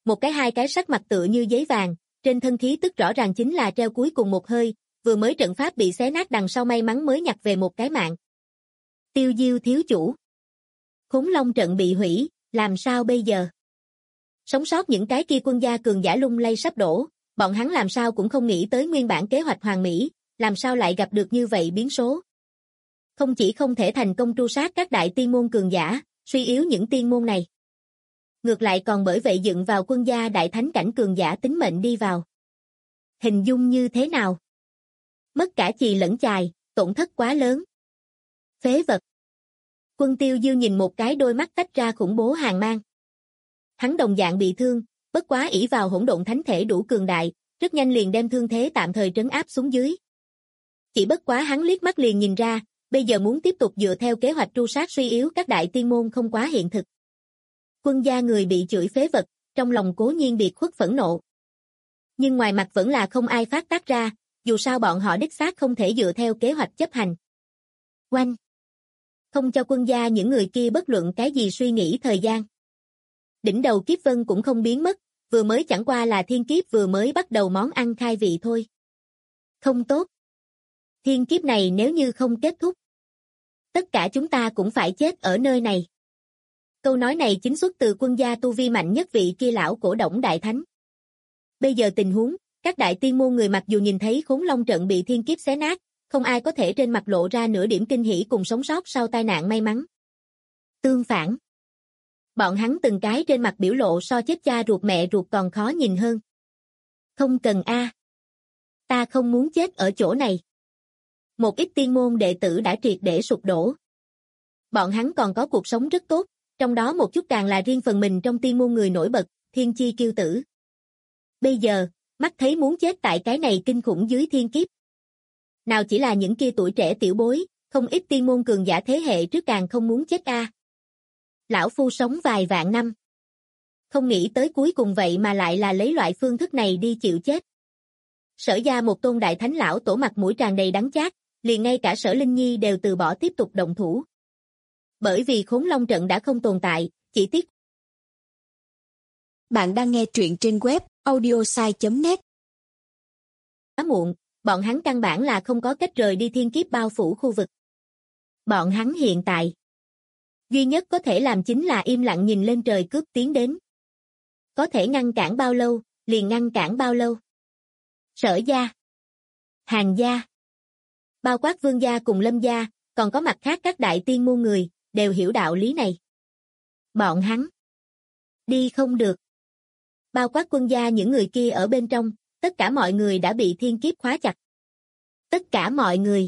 một cái hai cái sắc mặt tựa như giấy vàng, trên thân khí tức rõ ràng chính là treo cuối cùng một hơi, vừa mới trận pháp bị xé nát đằng sau may mắn mới nhặt về một cái mạng. Tiêu Diêu thiếu chủ. Khốn Long trận bị hủy, làm sao bây giờ? Sống sót những cái kia quân gia cường giả lung lay sắp đổ, bọn hắn làm sao cũng không nghĩ tới nguyên bản kế hoạch hoàn mỹ, làm sao lại gặp được như vậy biến số. Không chỉ không thể thành công tru sát các đại tiên môn cường giả, suy yếu những tiên môn này. Ngược lại còn bởi vậy dựng vào quân gia đại thánh cảnh cường giả tính mệnh đi vào. Hình dung như thế nào? Mất cả chì lẫn chài, tổn thất quá lớn. Phế vật. Quân Tiêu Diêu nhìn một cái đôi mắt tách ra khủng bố hàn mang. Hắn đồng dạng bị thương, bất quá ỷ vào hỗn độn thánh thể đủ cường đại, rất nhanh liền đem thương thế tạm thời trấn áp xuống dưới. Chỉ bất quá hắn liếc mắt liền nhìn ra, bây giờ muốn tiếp tục dựa theo kế hoạch tru sát suy yếu các đại tiên môn không quá hiện thực. Quân gia người bị chửi phế vật, trong lòng cố nhiên biệt khuất phẫn nộ. Nhưng ngoài mặt vẫn là không ai phát tác ra, dù sao bọn họ đích xác không thể dựa theo kế hoạch chấp hành. Oanh! Không cho quân gia những người kia bất luận cái gì suy nghĩ thời gian. Đỉnh đầu kiếp vân cũng không biến mất, vừa mới chẳng qua là thiên kiếp vừa mới bắt đầu món ăn khai vị thôi. Không tốt. Thiên kiếp này nếu như không kết thúc, tất cả chúng ta cũng phải chết ở nơi này. Câu nói này chính xuất từ quân gia tu vi mạnh nhất vị kia lão cổ Đổng Đại Thánh. Bây giờ tình huống, các đại tiên môn người mặc dù nhìn thấy Khốn Long trận bị thiên kiếp xé nát, không ai có thể trên mặt lộ ra nửa điểm kinh hỉ cùng sống sót sau tai nạn may mắn. Tương phản, bọn hắn từng cái trên mặt biểu lộ so chết cha ruột mẹ ruột còn khó nhìn hơn. Không cần a, ta không muốn chết ở chỗ này. Một ít tiên môn đệ tử đã triệt để sụp đổ. Bọn hắn còn có cuộc sống rất tốt, trong đó một chút càng là riêng phần mình trong tiên môn người nổi bật, thiên chi kiêu tử. Bây giờ, mắt thấy muốn chết tại cái này kinh khủng dưới thiên kiếp. Nào chỉ là những kia tuổi trẻ tiểu bối, không ít tiên môn cường giả thế hệ trước càng không muốn chết a. Lão phu sống vài vạn năm. Không nghĩ tới cuối cùng vậy mà lại là lấy loại phương thức này đi chịu chết. Sở gia một tôn đại thánh lão tổ mặt mũi tràn đầy đắng chát, liền ngay cả Sở Linh Nhi đều từ bỏ tiếp tục động thủ. Bởi vì Khốn Long trận đã không tồn tại, chỉ tiếc. Bạn đang nghe truyện trên web audiosai.net. Quá muộn, bọn hắn căn bản là không có cách rời đi thiên kiếp bao phủ khu vực. Bọn hắn hiện tại duy nhất có thể làm chính là im lặng nhìn lên trời cướp tiến đến. Có thể ngăn cản bao lâu, liền ngăn cản bao lâu. Sở gia, Hàn gia, bao quát Vương gia cùng Lâm gia, còn có mặt khác các đại tiên môn người, đều hiểu đạo lý này. Bọn hắn đi không được. Bao quát Quân gia những người kia ở bên trong, tất cả mọi người đã bị thiên kiếp khóa chặt. Tất cả mọi người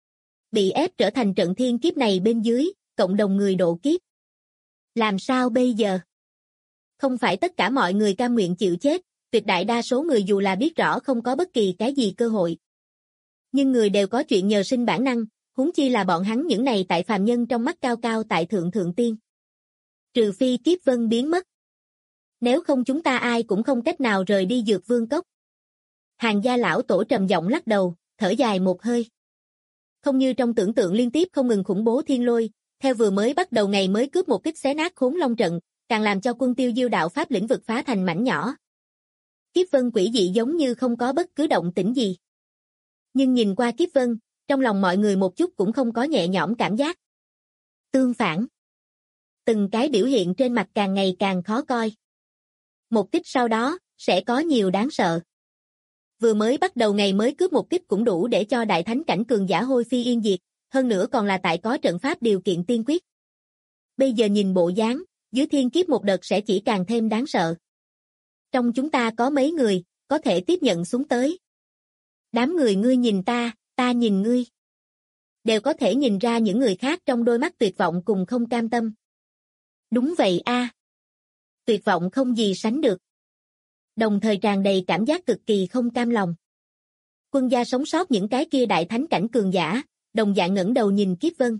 bị ép trở thành trận thiên kiếp này bên dưới, cộng đồng người độ kiếp. Làm sao bây giờ? Không phải tất cả mọi người cam nguyện chịu chết, tuyệt đại đa số người dù là biết rõ không có bất kỳ cái gì cơ hội. Nhưng người đều có chuyện nhờ sinh bản năng, huống chi là bọn hắn những này tại phàm nhân trong mắt cao cao tại thượng thượng tiên. Trừ phi kiếp vân biến mất. Nếu không chúng ta ai cũng không cách nào rời đi Dược Vương Cốc. Hàn gia lão tổ trầm giọng lắc đầu, thở dài một hơi. Không như trong tưởng tượng liên tiếp không ngừng khủng bố thiên lôi, theo vừa mới bắt đầu ngày mới cướp một kích xé nát Khốn Long trận, càng làm cho quân Tiêu Diêu đạo pháp lĩnh vực phá thành mảnh nhỏ. Kiếp vân quỷ dị giống như không có bất cứ động tĩnh gì. Nhưng nhìn qua kiếp vân, trong lòng mọi người một chút cũng không có nhẹ nhõm cảm giác. Tương phản, từng cái biểu hiện trên mặt càng ngày càng khó coi. Một kích sau đó, sẽ có nhiều đáng sợ. Vừa mới bắt đầu ngày mới cướp một kích cũng đủ để cho đại thánh cảnh cường giả hôi phi yên diệt, hơn nữa còn là tại có trận pháp điều kiện tiên quyết. Bây giờ nhìn bộ dáng, dưới thiên kiếp một đợt sẽ chỉ càng thêm đáng sợ. Trong chúng ta có mấy người, có thể tiếp nhận xuống tới. Đám người ngươi nhìn ta, ta nhìn ngươi. Đều có thể nhìn ra những người khác trong đôi mắt tuyệt vọng cùng không cam tâm. Đúng vậy a. Tuyệt vọng không gì sánh được. Đồng thời tràn đầy cảm giác cực kỳ không cam lòng. Quân gia sống sót những cái kia đại thánh cảnh cường giả, đồng dạng ngẩng đầu nhìn kiếp vân.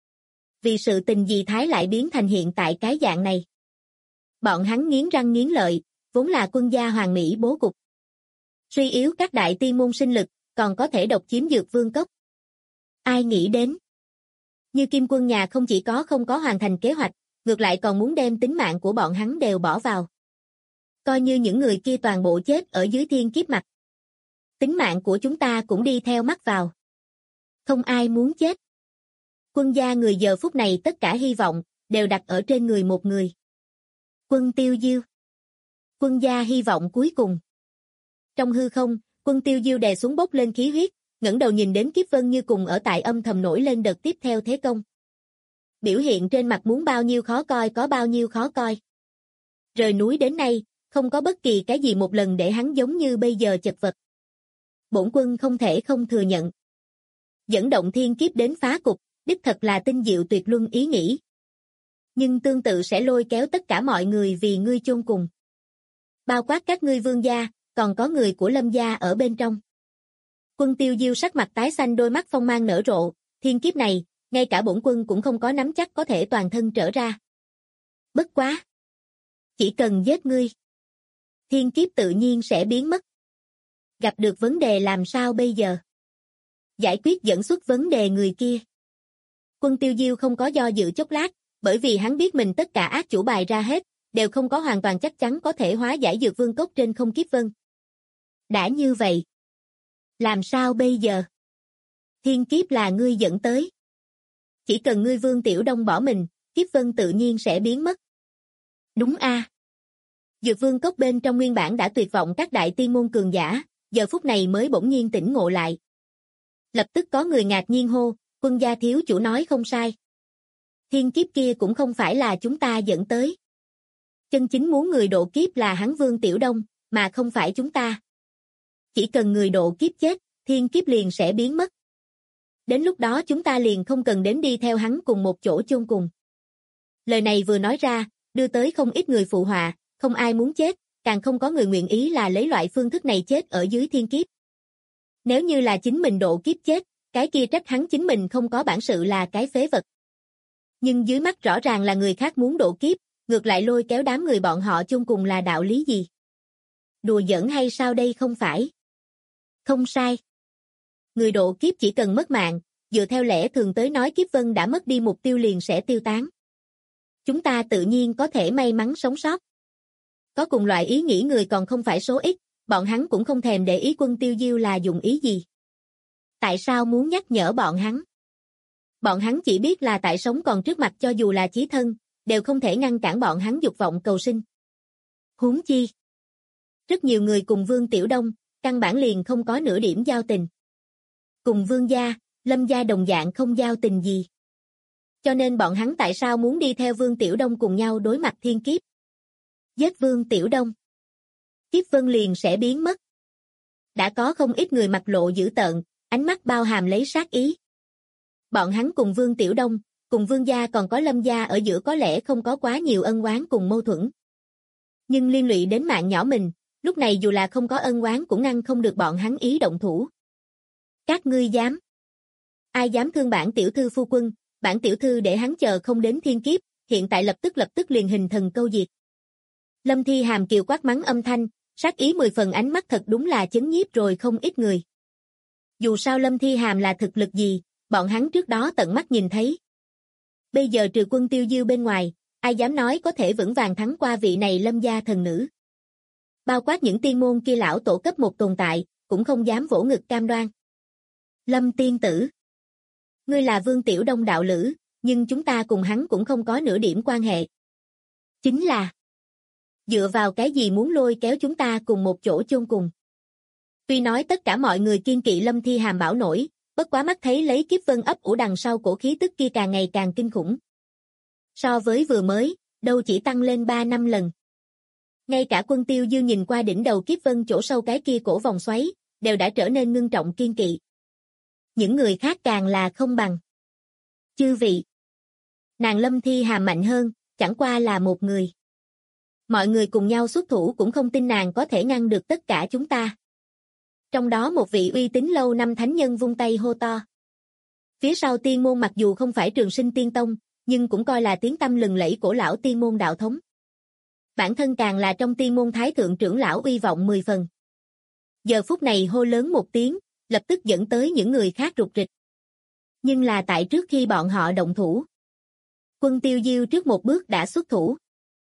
Vì sự tình gì thái lại biến thành hiện tại cái dạng này. Bọn hắn nghiến răng nghiến lợi, vốn là quân gia hoàng mỹ bố cục. Suy yếu các đại tiên môn sinh lực, còn có thể độc chiếm Dược Vương Cốc. Ai nghĩ đến? Như Kim Quân nhà không chỉ có không có hoàn thành kế hoạch, ngược lại còn muốn đem tính mạng của bọn hắn đều bỏ vào. Coi như những người kia toàn bộ chết ở dưới thiên kiếp mặt. Tính mạng của chúng ta cũng đi theo mắc vào. Không ai muốn chết. Quân gia người giờ phút này tất cả hy vọng đều đặt ở trên người một người. Quân Tiêu Diêu. Quân gia hy vọng cuối cùng. Trong hư không, Quân Tiêu Diêu đè xuống bốc lên khí huyết, ngẩng đầu nhìn đến Kiếp Vân Như cùng ở tại âm thầm nổi lên đợt tiếp theo thế công. Biểu hiện trên mặt muốn bao nhiêu khó coi có bao nhiêu khó coi. Rời núi đến nay, không có bất kỳ cái gì một lần để hắn giống như bây giờ chật vật. Bổn quân không thể không thừa nhận. Dẫn động thiên kiếp đến phá cục, đích thật là tinh diệu tuyệt luân ý nghĩ. Nhưng tương tự sẽ lôi kéo tất cả mọi người vì ngươi chôn cùng. Bao quát các ngươi Vương gia, còn có người của Lâm gia ở bên trong. Quân Tiêu Diêu sắc mặt tái xanh, đôi mắt phong mang nở rộ, thiên kiếp này, ngay cả bổn quân cũng không có nắm chắc có thể toàn thân trở ra. Bất quá. Chỉ cần giết ngươi, thiên kiếp tự nhiên sẽ biến mất. Gặp được vấn đề làm sao bây giờ? Giải quyết dẫn xuất vấn đề người kia. Quân Tiêu Diêu không có do dự chốc lát, bởi vì hắn biết mình tất cả ác chủ bài ra hết, đều không có hoàn toàn chắc chắn có thể hóa giải dược vương cốc trên không kiếp vân. Đã như vậy, làm sao bây giờ? Thiên kiếp là ngươi dẫn tới. Chỉ cần ngươi Vương Tiểu Đông bỏ mình, kiếp vân tự nhiên sẽ biến mất. Đúng a. Dược vương cốc bên trong nguyên bản đã tuyệt vọng các đại tiên môn cường giả, giờ phút này mới bỗng nhiên tỉnh ngộ lại. Lập tức có người ngạc nhiên hô, Quân gia thiếu chủ nói không sai. Thiên kiếp kia cũng không phải là chúng ta dẫn tới. Chân chính muốn người độ kiếp là hắn Vương Tiểu Đông, mà không phải chúng ta. Chỉ cần người độ kiếp chết, thiên kiếp liền sẽ biến mất. Đến lúc đó chúng ta liền không cần đến đi theo hắn cùng một chỗ chôn cùng. Lời này vừa nói ra, đưa tới không ít người phụ họa, không ai muốn chết, càng không có người nguyện ý là lấy loại phương thức này chết ở dưới thiên kiếp. Nếu như là chính mình độ kiếp chết, cái kia trách hắn chính mình không có bản sự là cái phế vật. Nhưng dưới mắt rõ ràng là người khác muốn độ kiếp, ngược lại lôi kéo đám người bọn họ chung cùng là đạo lý gì? Đùa giỡn hay sao đây không phải? Không sai. Người độ kiếp chỉ cần mất mạng, dựa theo lẽ thường tới nói kiếp vân đã mất đi mục tiêu liền sẽ tiêu tán. Chúng ta tự nhiên có thể may mắn sống sót. Có cùng loại ý nghĩ người còn không phải số ít, bọn hắn cũng không thèm để ý Quân Tiêu Diêu là dùng ý gì. Tại sao muốn nhắc nhở bọn hắn? Bọn hắn chỉ biết là tại sống còn trước mặt cho dù là chí thân, đều không thể ngăn cản bọn hắn dục vọng cầu sinh. Huống chi. Rất nhiều người cùng Vương Tiểu Đông, căn bản liền không có nửa điểm giao tình. Cùng Vương gia, Lâm gia đồng dạng không giao tình gì. Cho nên bọn hắn tại sao muốn đi theo Vương Tiểu Đông cùng nhau đối mặt thiên kiếp? Giết Vương Tiểu Đông. Kiếp vân liền sẽ biến mất. Đã có không ít người mặt lộ dữ tợn, ánh mắt bao hàm lấy sát ý. Bọn hắn cùng Vương Tiểu Đông, cùng Vương gia còn có Lâm gia ở giữa có lẽ không có quá nhiều ân oán cùng mâu thuẫn. Nhưng liên lụy đến mạng nhỏ mình, lúc này dù là không có ân oán cũng ngăn không được bọn hắn ý động thủ. Các ngươi dám? Ai dám thương bản tiểu thư phu quân, bản tiểu thư để hắn chờ không đến thiên kiếp, hiện tại lập tức liền hình thần câu diệt. Lâm Thi Hàm kiều quát mắng âm thanh, sát ý 10 phần, ánh mắt thật đúng là chấn nhiếp rồi không ít người. Dù sao Lâm Thi Hàm là thực lực gì, bọn hắn trước đó tận mắt nhìn thấy. Bây giờ trừ Quân Tiêu Diêu bên ngoài, ai dám nói có thể vững vàng thắng qua vị này Lâm gia thần nữ. Bao quát những tiên môn kia lão tổ cấp 1 tồn tại, cũng không dám vỗ ngực cam đoan. Lâm tiên tử. Ngươi là Vương Tiểu Đông đạo lữ, nhưng chúng ta cùng hắn cũng không có nửa điểm quan hệ. Chính là dựa vào cái gì muốn lôi kéo chúng ta cùng một chỗ chôn cùng. Tuy nói tất cả mọi người kiên kỵ Lâm Thi Hàm bảo nổi, bất quá mắt thấy lấy kiếp vân ấp ủ đằng sau cổ khí tức kia càng ngày càng kinh khủng. So với vừa mới, đâu chỉ tăng lên 3-5 lần. Ngay cả Quân Tiêu Diêu nhìn qua đỉnh đầu kiếp vân chỗ sâu cái kia cổ vòng xoáy, đều đã trở nên ngưng trọng kiên kỵ. Những người khác càng là không bằng. Chư vị. Nàng Lâm Thi Hàm mạnh hơn, chẳng qua là một người. Mọi người cùng nhau xuất thủ cũng không tin nàng có thể ngăn được tất cả chúng ta. Trong đó một vị uy tín lâu năm thánh nhân vung tay hô to. Phía sau tiên môn mặc dù không phải Trường Sinh Tiên Tông, nhưng cũng coi là tiếng tăm lừng lẫy cổ lão tiên môn đạo thống. Bản thân càng là trong tiên môn thái thượng trưởng lão uy vọng 10 phần. Giờ phút này hô lớn một tiếng, lập tức dẫn tới những người khác rụt rịch. Nhưng là tại trước khi bọn họ động thủ. Quân Tiêu Diêu trước một bước đã xuất thủ.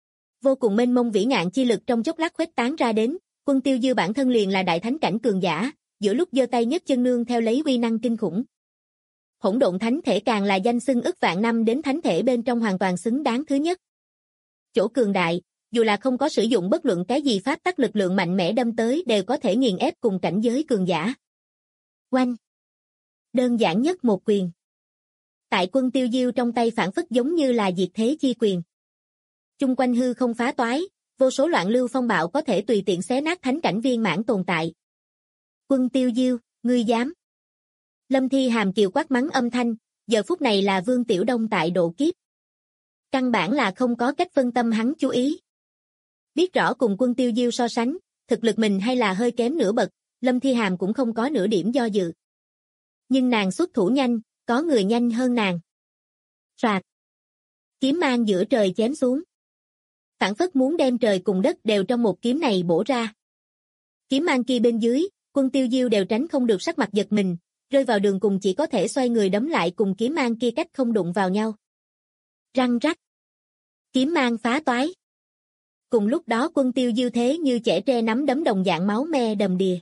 Vô cùng mênh mông vĩ ngạn chi lực trong chốc lát khuếch tán ra đến, Quân Tiêu Diêu bản thân liền là đại thánh cảnh cường giả, giữa lúc giơ tay nhấc chân nương theo lấy uy năng kinh khủng. Hỗn độn thánh thể càng là danh xưng ức vạn năm đến thánh thể bên trong hoàn toàn xứng đáng thứ nhất. Chỗ cường đại, dù là không có sử dụng bất luận cái gì pháp tắc lực lượng mạnh mẽ đâm tới đều có thể nghiền ép cùng cảnh giới cường giả. Oanh! Đơn giản nhất một quyền. Tại Quân Tiêu Diêu trong tay phản phất giống như là diệt thế chi quyền. Chung quanh hư không phá toái, vô số loạn lưu phong bạo có thể tùy tiện xé nát thánh cảnh viên mãn tồn tại. Quân Tiêu Diêu, ngươi dám? Lâm Thi Hàm kiều quát mắng âm thanh, giờ phút này là Vương Tiểu Đông tại độ kiếp. Căn bản là không có cách phân tâm hắn chú ý. Biết rõ cùng Quân Tiêu Diêu so sánh, thực lực mình hay là hơi kém nửa bậc, Lâm Thi Hàm cũng không có nửa điểm do dự. Nhưng nàng xuất thủ nhanh, có người nhanh hơn nàng. Rạc. Kiếm mang giữa trời chém xuống. Phản phất muốn đem trời cùng đất đều trong một kiếm này bổ ra. Kiếm mang kia bên dưới, Quân Tiêu Diêu đều tránh không được sắc mặt giật mình, rơi vào đường cùng chỉ có thể xoay người đấm lại cùng kiếm mang kia cách không đụng vào nhau. Răng rắc. Kiếm mang phá toái. Cùng lúc đó Quân Tiêu Diêu thế như chẻ tre nắm đấm đồng dạng máu me đầm đìa.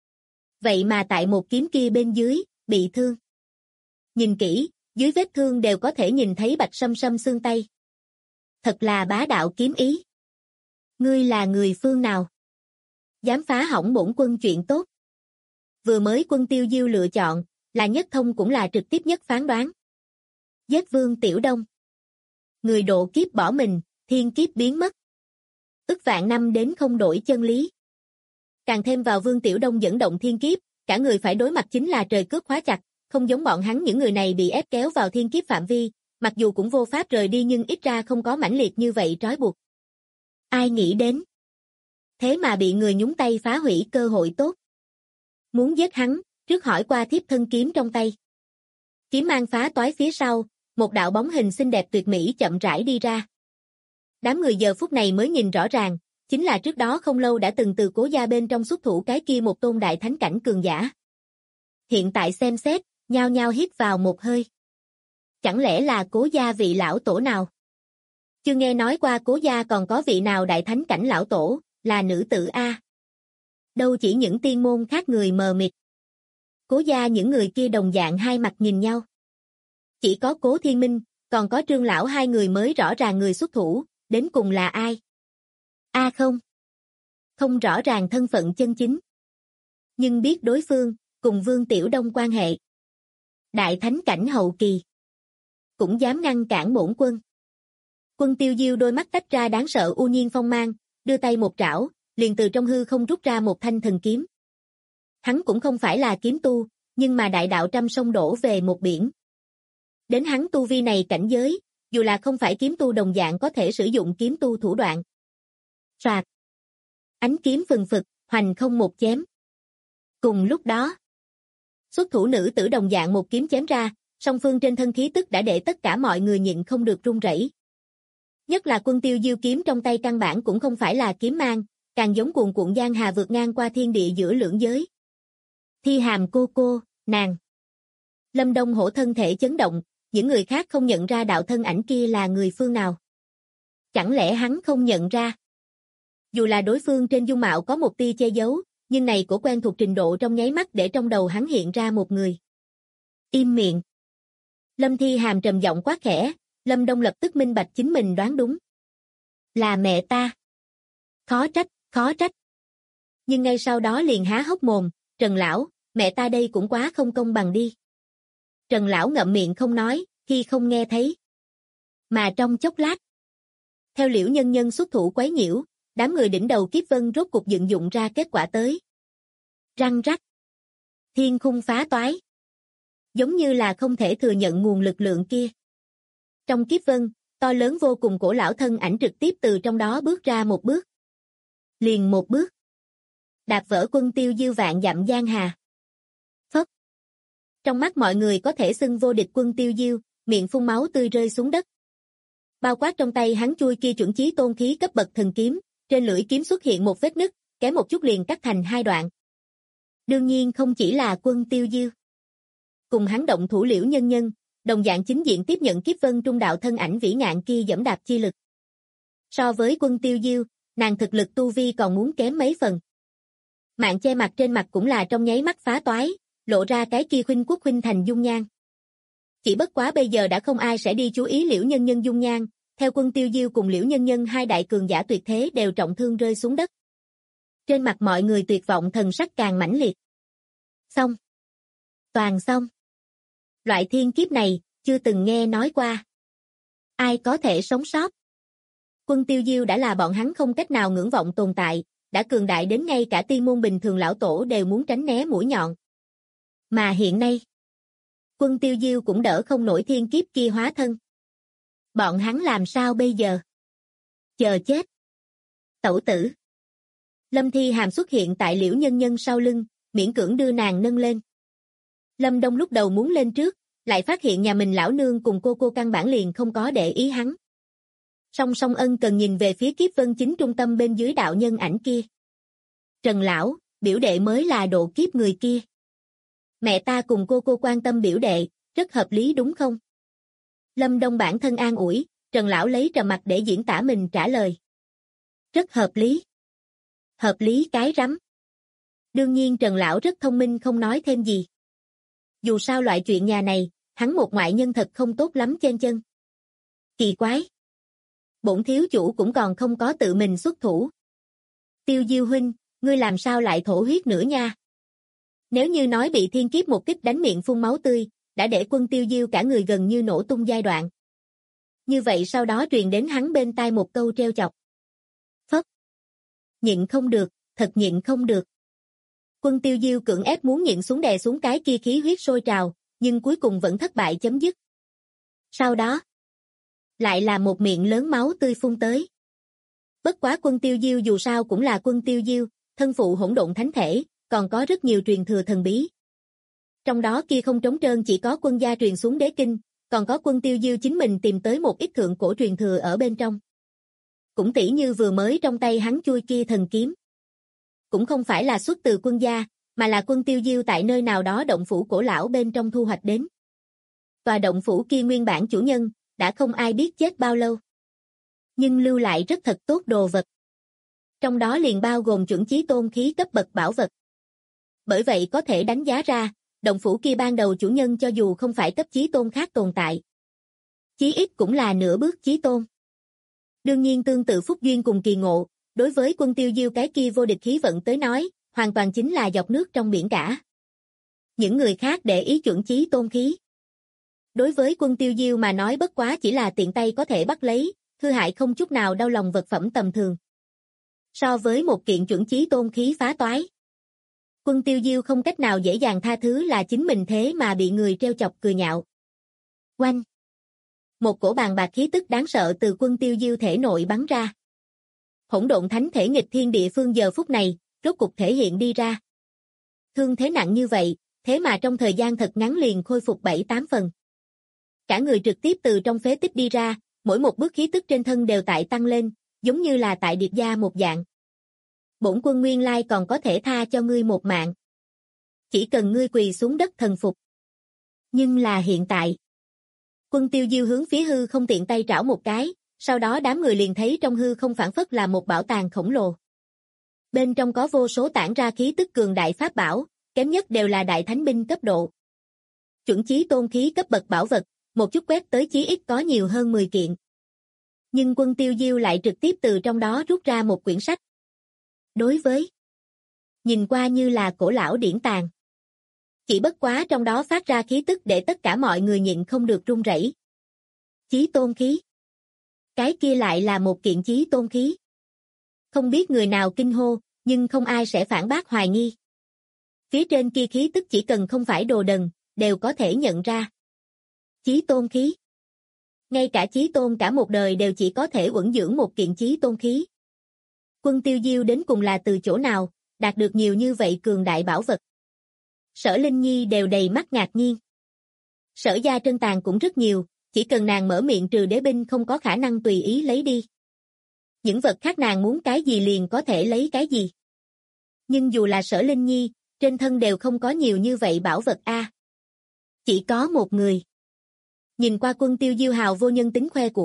Vậy mà tại một kiếm kia bên dưới, bị thương. Nhìn kỹ, dưới vết thương đều có thể nhìn thấy bạch sâm sâm xương tay. Thật là bá đạo kiếm ý. Ngươi là người phương nào? Dám phá hỏng bổn quân chuyện tốt. Vừa mới Quân Tiêu Diêu lựa chọn, là nhất thông cũng là trực tiếp nhất phán đoán. Giết Vương Tiểu Đông. Người độ kiếp bỏ mình, thiên kiếp biến mất. Ức vạn năm đến không đổi chân lý. Càng thêm vào Vương Tiểu Đông dẫn động thiên kiếp, cả người phải đối mặt chính là trời cước khóa chặt, không giống bọn hắn những người này bị ép kéo vào thiên kiếp phạm vi, mặc dù cũng vô pháp rời đi nhưng ít ra không có mãnh liệt như vậy trói buộc. Ai nghĩ đến? Thế mà bị người nhúng tay phá hủy cơ hội tốt. Muốn giết hắn, trước hỏi qua thiếp thân kiếm trong tay. Kiếm mang phá toái phía sau, một đạo bóng hình xinh đẹp tuyệt mỹ chậm rãi đi ra. Đám người giờ phút này mới nhìn rõ ràng, chính là trước đó không lâu đã từng từ Cố gia bên trong xuất thủ cái kia một tôn đại thánh cảnh cường giả. Hiện tại xem xét, nhao nhao hít vào một hơi. Chẳng lẽ là Cố gia vị lão tổ nào? Chưa nghe nói qua Cố gia còn có vị nào đại thánh cảnh lão tổ, là nữ tử A. Đâu chỉ những tiên môn khác người mờ mịt. Cố gia những người kia đồng dạng hai mặt nhìn nhau. Chỉ có Cố Thiên Minh, còn có Trương lão hai người mới rõ ràng người xuất thủ, đến cùng là ai? A không. Không rõ ràng thân phận chân chính. Nhưng biết đối phương, cùng Vương Tiểu Đông quan hệ. Đại thánh cảnh hậu kỳ. Cũng dám ngăn cản bổn quân. Quân Tiêu Diêu đôi mắt tách ra đáng sợ u nhiên phong mang, đưa tay một trảo, liền từ trong hư không rút ra một thanh thần kiếm. Hắn cũng không phải là kiếm tu, nhưng mà đại đạo trăm sông đổ về một biển. Đến hắn tu vi này cảnh giới, dù là không phải kiếm tu đồng dạng có thể sử dụng kiếm tu thủ đoạn. Rạc. Ánh kiếm phừng phực, hoành không một chém. Cùng lúc đó, xuất thủ nữ tử đồng dạng một kiếm chém ra, song phương trên thân khí tức đã để tất cả mọi người nhịn không được run rẩy. Nhất là Quân Tiêu Diêu kiếm trong tay căn bản cũng không phải là kiếm mang, càng giống cuồn cuộn giang hà vượt ngang qua thiên địa giữa lưỡng giới. Thi Hàm cô, nàng. Lâm Đông Hổ thân thể chấn động, những người khác không nhận ra đạo thân ảnh kia là người phương nào. Chẳng lẽ hắn không nhận ra? Dù là đối phương trên dung mạo có một tia che giấu, nhưng này của quen thuộc trình độ trong nháy mắt để trong đầu hắn hiện ra một người. Im miệng. Lâm Thi Hàm trầm giọng quát khẽ, Lâm Đông lập tức minh bạch chính mình đoán đúng. Là mẹ ta. Khó trách. Nhưng ngay sau đó liền há hốc mồm, Trần lão, mẹ ta đây cũng quá không công bằng đi. Trần lão ngậm miệng không nói, khi không nghe thấy. Mà trong chốc lát, theo Liễu Nhân Nhân xuất thủ quấy nhiễu, đám người đỉnh đầu kiếp vân rốt cục dựng dụng ra kết quả tới. Răng rắc. Thiên khung phá toái. Giống như là không thể thừa nhận nguồn lực lượng kia. Trong kiếp vân, to lớn vô cùng cổ lão thân ảnh trực tiếp từ trong đó bước ra một bước. Liền một bước. Đạp vỡ Quân Tiêu Diêu vạn dặm giang hà. Phất. Trong mắt mọi người có thể xưng vô địch Quân Tiêu Diêu, miệng phun máu tươi rơi xuống đất. Bao quát trong tay hắn chui kia chuẩn chí tôn khí cấp bậc thần kiếm, trên lưỡi kiếm xuất hiện một vết nứt, kém một chút liền cắt thành hai đoạn. Đương nhiên không chỉ là Quân Tiêu Diêu. Cùng hắn động thủ Liễu Nhân Nhân, đồng dạng chính diện tiếp nhận kiếp vân trung đạo thân ảnh vĩ ngạn kia dẫm đạp chi lực. So với Quân Tiêu Diêu, nàng thực lực tu vi còn muốn kém mấy phần. Mạng che mặt trên mặt cũng là trong nháy mắt phá toái, lộ ra cái kia khuynh quốc khuynh thành dung nhan. Chỉ bất quá bây giờ đã không ai sẽ đi chú ý Liễu Nhân Nhân dung nhan, theo Quân Tiêu Diêu cùng Liễu Nhân Nhân hai đại cường giả tuyệt thế đều trọng thương rơi xuống đất. Trên mặt mọi người tuyệt vọng thần sắc càng mãnh liệt. Xong. Toàn xong. Loại thiên kiếp này, chưa từng nghe nói qua. Ai có thể sống sót? Quân Tiêu Diêu đã là bọn hắn không cách nào ngưỡng vọng tồn tại, đã cường đại đến ngay cả tiên môn bình thường lão tổ đều muốn tránh né mũi nhọn. Mà hiện nay, Quân Tiêu Diêu cũng đỡ không nổi thiên kiếp kia hóa thân. Bọn hắn làm sao bây giờ? Chờ chết. Tẩu tử. Lâm Thi Hàm xuất hiện tại Liễu Nhân Nhân sau lưng, miễn cưỡng đưa nàng nâng lên. Lâm Đông lúc đầu muốn lên trước, lại phát hiện nhà mình lão nương cùng cô căn bản liền không có để ý hắn. Song song ân cần nhìn về phía Kiếp Vân chính trung tâm bên dưới đạo nhân ảnh kia. Trần lão, biểu đệ mới là độ kiếp người kia. Mẹ ta cùng cô quan tâm biểu đệ, rất hợp lý đúng không? Lâm Đông bản thân an ủi, Trần lão lấy trầm mặt để diễn tả mình trả lời. Rất hợp lý. Hợp lý cái rắm. Đương nhiên Trần lão rất thông minh không nói thêm gì. Dù sao loại chuyện nhà này, hắn một ngoại nhân thật không tốt lắm trên chân. Kỳ quái. Bổn thiếu chủ cũng còn không có tự mình xuất thủ. Tiêu Diêu huynh, ngươi làm sao lại thổ huyết nữa nha? Nếu như nói bị thiên kiếp một kích đánh miệng phun máu tươi, đã để Quân Tiêu Diêu cả người gần như nổ tung giai đoạn. Như vậy sau đó truyền đến hắn bên tai một câu treo chọc. Phất. Nhịn không được, thật nhịn không được. Quân Tiêu Diêu cưỡng ép muốn nhịn xuống đè xuống cái kia khí huyết sôi trào, nhưng cuối cùng vẫn thất bại chấm dứt. Sau đó, lại là một miệng lớn máu tươi phun tới. Bất quá Quân Tiêu Diêu dù sao cũng là Quân Tiêu Diêu, thân phụ hỗn độn thánh thể, còn có rất nhiều truyền thừa thần bí. Trong đó kia không trống trơn chỉ có quân gia truyền xuống đế kinh, còn có Quân Tiêu Diêu chính mình tìm tới một ít thượng cổ truyền thừa ở bên trong. Cũng tỉ như vừa mới trong tay hắn chui kia thần kiếm. Cũng không phải là xuất từ quân gia, mà là Quân Tiêu Diêu tại nơi nào đó động phủ cổ lão bên trong thu hoạch đến. Tòa động phủ kia nguyên bản chủ nhân, đã không ai biết chết bao lâu. Nhưng lưu lại rất thật tốt đồ vật. Trong đó liền bao gồm chuẩn chí tôn khí cấp bậc bảo vật. Bởi vậy có thể đánh giá ra, động phủ kia ban đầu chủ nhân cho dù không phải cấp chí tôn khác tồn tại. Chí ít cũng là nửa bước chí tôn. Đương nhiên tương tự phúc duyên cùng kỳ ngộ, đối với Quân Tiêu Diêu cái kia vô địch khí vận tới nói, hoàn toàn chính là giọt nước trong biển cả. Những người khác để ý chuẩn chí tôn khí. Đối với Quân Tiêu Diêu mà nói bất quá chỉ là tiện tay có thể bắt lấy, hư hại không chút nào đau lòng vật phẩm tầm thường. So với một kiện chuẩn chí tôn khí phá toái, Quân Tiêu Diêu không cách nào dễ dàng tha thứ là chính mình thế mà bị người treo chọc cười nhạo. Oanh! Một cổ bàn bạc khí tức đáng sợ từ Quân Tiêu Diêu thể nội bắn ra. Hỗn độn thánh thể nghịch thiên địa phương giờ phút này, rốt cục thể hiện đi ra. Thương thế nặng như vậy, thế mà trong thời gian thật ngắn liền khôi phục 7-8 phần. Cả người trực tiếp từ trong phế tích đi ra, mỗi một bước khí tức trên thân đều tại tăng lên, giống như là tại điệp gia một dạng. Bổn quân nguyên lai còn có thể tha cho ngươi một mạng. Chỉ cần ngươi quỳ xuống đất thần phục. Nhưng là hiện tại. Quân Tiêu Diêu hướng phía hư không tiện tay trảo một cái, sau đó đám người liền thấy trong hư không phản phất là một bảo tàng khổng lồ. Bên trong có vô số tản ra khí tức cường đại pháp bảo, kém nhất đều là đại thánh binh cấp độ. Chuẩn chí tôn khí cấp bậc bảo vật, một chút quét tới chí ít có nhiều hơn 10 kiện. Nhưng Quân Tiêu Diêu lại trực tiếp từ trong đó rút ra một quyển sách. Đối với nhìn qua như là cổ lão điển tàng. Chỉ bất quá trong đó phát ra khí tức để tất cả mọi người nhịn không được run rẩy. Chí tôn khí. Cái kia lại là một kiện chí tôn khí. Không biết người nào kinh hô, nhưng không ai sẽ phản bác hoài nghi. Phía trên kia khí tức chỉ cần không phải đồ đần, đều có thể nhận ra. Chí tôn khí. Ngay cả chí tôn cả một đời đều chỉ có thể uẩn dưỡng một kiện chí tôn khí. Quân Tiêu Diêu đến cùng là từ chỗ nào, đạt được nhiều như vậy cường đại bảo vật. Sở Linh Nhi đều đầy mắt ngạc nhiên. Sở Gia Trân Tàng cũng rất nhiều, chỉ cần nàng mở miệng trừ đế binh không có khả năng tùy ý lấy đi. Những vật khác nàng muốn cái gì liền có thể lấy cái gì. Nhưng dù là Sở Linh Nhi, trên thân đều không có nhiều như vậy bảo vật a. Chỉ có một người. Nhìn qua Quân Tiêu Diêu hào vô nhân tính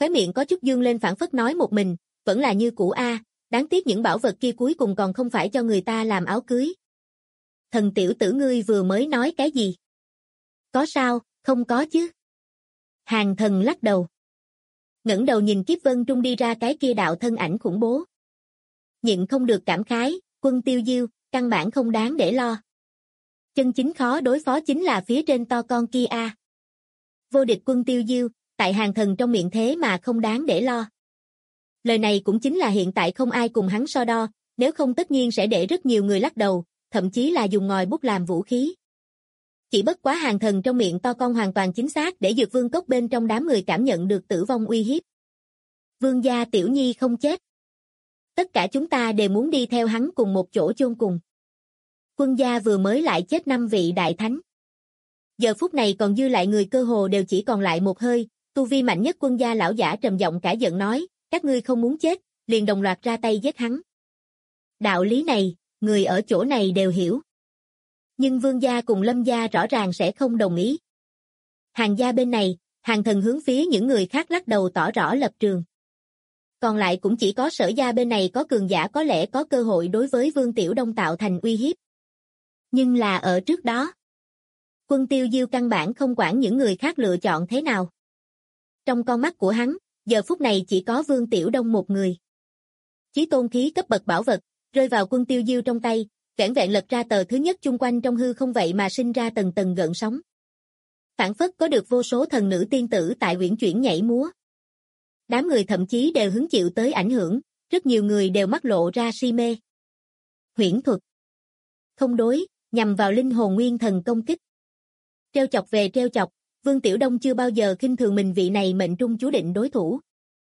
khóe miệng có chút dương lên phảng phất nói một mình, vẫn là như cũ a, đáng tiếc những bảo vật kia cuối cùng còn không phải cho người ta làm áo cưới. Thần tiểu tử ngươi vừa mới nói cái gì? Có sao, không có chứ. Hàng thần lắc đầu. Ngẩng đầu nhìn kiếp vân trung đi ra cái kia đạo thân ảnh khủng bố. Nhịn không được cảm khái, Quân Tiêu Diêu, căn bản không đáng để lo. Chân chính khó đối phó chính là phía trên to con kia a. Vô địch Quân Tiêu Diêu, tại hàng thần trong miệng thế mà không đáng để lo. Lời này cũng chính là hiện tại không ai cùng hắn so đo, nếu không tất nhiên sẽ để rất nhiều người lắc đầu, thậm chí là dùng ngòi bút làm vũ khí. Chỉ bất quá hàng thần trong miệng to con hoàn toàn chính xác để Dược Vương cốc bên trong đám người cảm nhận được tử vong uy hiếp. Vương gia tiểu nhi không chết. Tất cả chúng ta đều muốn đi theo hắn cùng một chỗ chôn cùng. Quân gia vừa mới lại chết 5 vị đại thánh. Giờ phút này còn dư lại người cơ hồ đều chỉ còn lại một hơi, tu vi mạnh nhất quân gia lão giả trầm giọng cả giận nói, các ngươi không muốn chết, liền đồng loạt ra tay giết hắn. Đạo lý này, người ở chỗ này đều hiểu. Nhưng Vương gia cùng Lâm gia rõ ràng sẽ không đồng ý. Hàng gia bên này, hàng thần hướng phía những người khác lắc đầu tỏ rõ lập trường. Còn lại cũng chỉ có Sở gia bên này có cường giả có lẽ có cơ hội đối với Vương Tiểu Đông tạo thành uy hiếp. Nhưng là ở trước đó, Quân Tiêu Diêu căn bản không quản những người khác lựa chọn thế nào. Trong con mắt của hắn, giờ phút này chỉ có Vương Tiểu Đông một người. Chí tôn khí cấp bậc bảo vật, rơi vào Quân Tiêu Diêu trong tay, vẻn vẹn lật ra tờ thứ nhất chung quanh trong hư không vậy mà sinh ra tầng tầng gợn sóng. Phản phất có được vô số thần nữ tiên tử tại uyển chuyển nhảy múa. Đám người thậm chí đều hứng chịu tới ảnh hưởng, rất nhiều người đều mắc lộ ra si mê. Huyễn thuật. Không đối, nhằm vào linh hồn nguyên thần công kích. Treo chọc về treo chọc, Vương Tiểu Đông chưa bao giờ khinh thường mình vị này mệnh trung chú định đối thủ.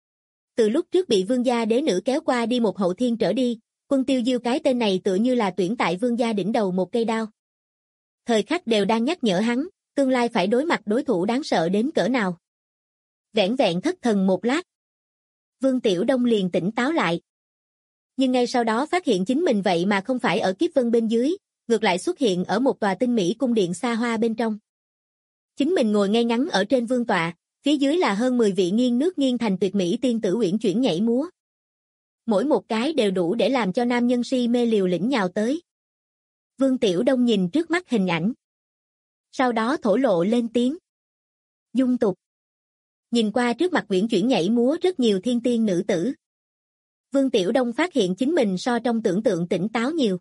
Từ lúc trước bị Vương gia đế nữ kéo qua đi một hậu thiên trở đi, Quân Tiêu Diêu cái tên này tựa như là tuyển tại Vương gia đỉnh đầu một cây đao. Thời khắc đều đang nhắc nhở hắn, tương lai phải đối mặt đối thủ đáng sợ đến cỡ nào. Vẻn vẹn thất thần một lát, Vương Tiểu Đông liền tỉnh táo lại. Nhưng ngay sau đó phát hiện chính mình vậy mà không phải ở kiếp vân bên dưới, ngược lại xuất hiện ở một tòa tinh mỹ cung điện xa hoa bên trong. Chính mình ngồi ngay ngắn ở trên vương tọa, phía dưới là hơn 10 vị nghiêng nước nghiêng thành tuyệt mỹ tiên tử uyển chuyển nhảy múa. Mỗi một cái đều đủ để làm cho nam nhân si mê liều lĩnh nhào tới. Vương Tiểu Đông nhìn trước mắt hình ảnh. Sau đó thổ lộ lên tiếng. Dung tục. Nhìn qua trước mặt uyển chuyển nhảy múa rất nhiều thiên tiên nữ tử. Vương Tiểu Đông phát hiện chính mình so trong tưởng tượng tỉnh táo nhiều.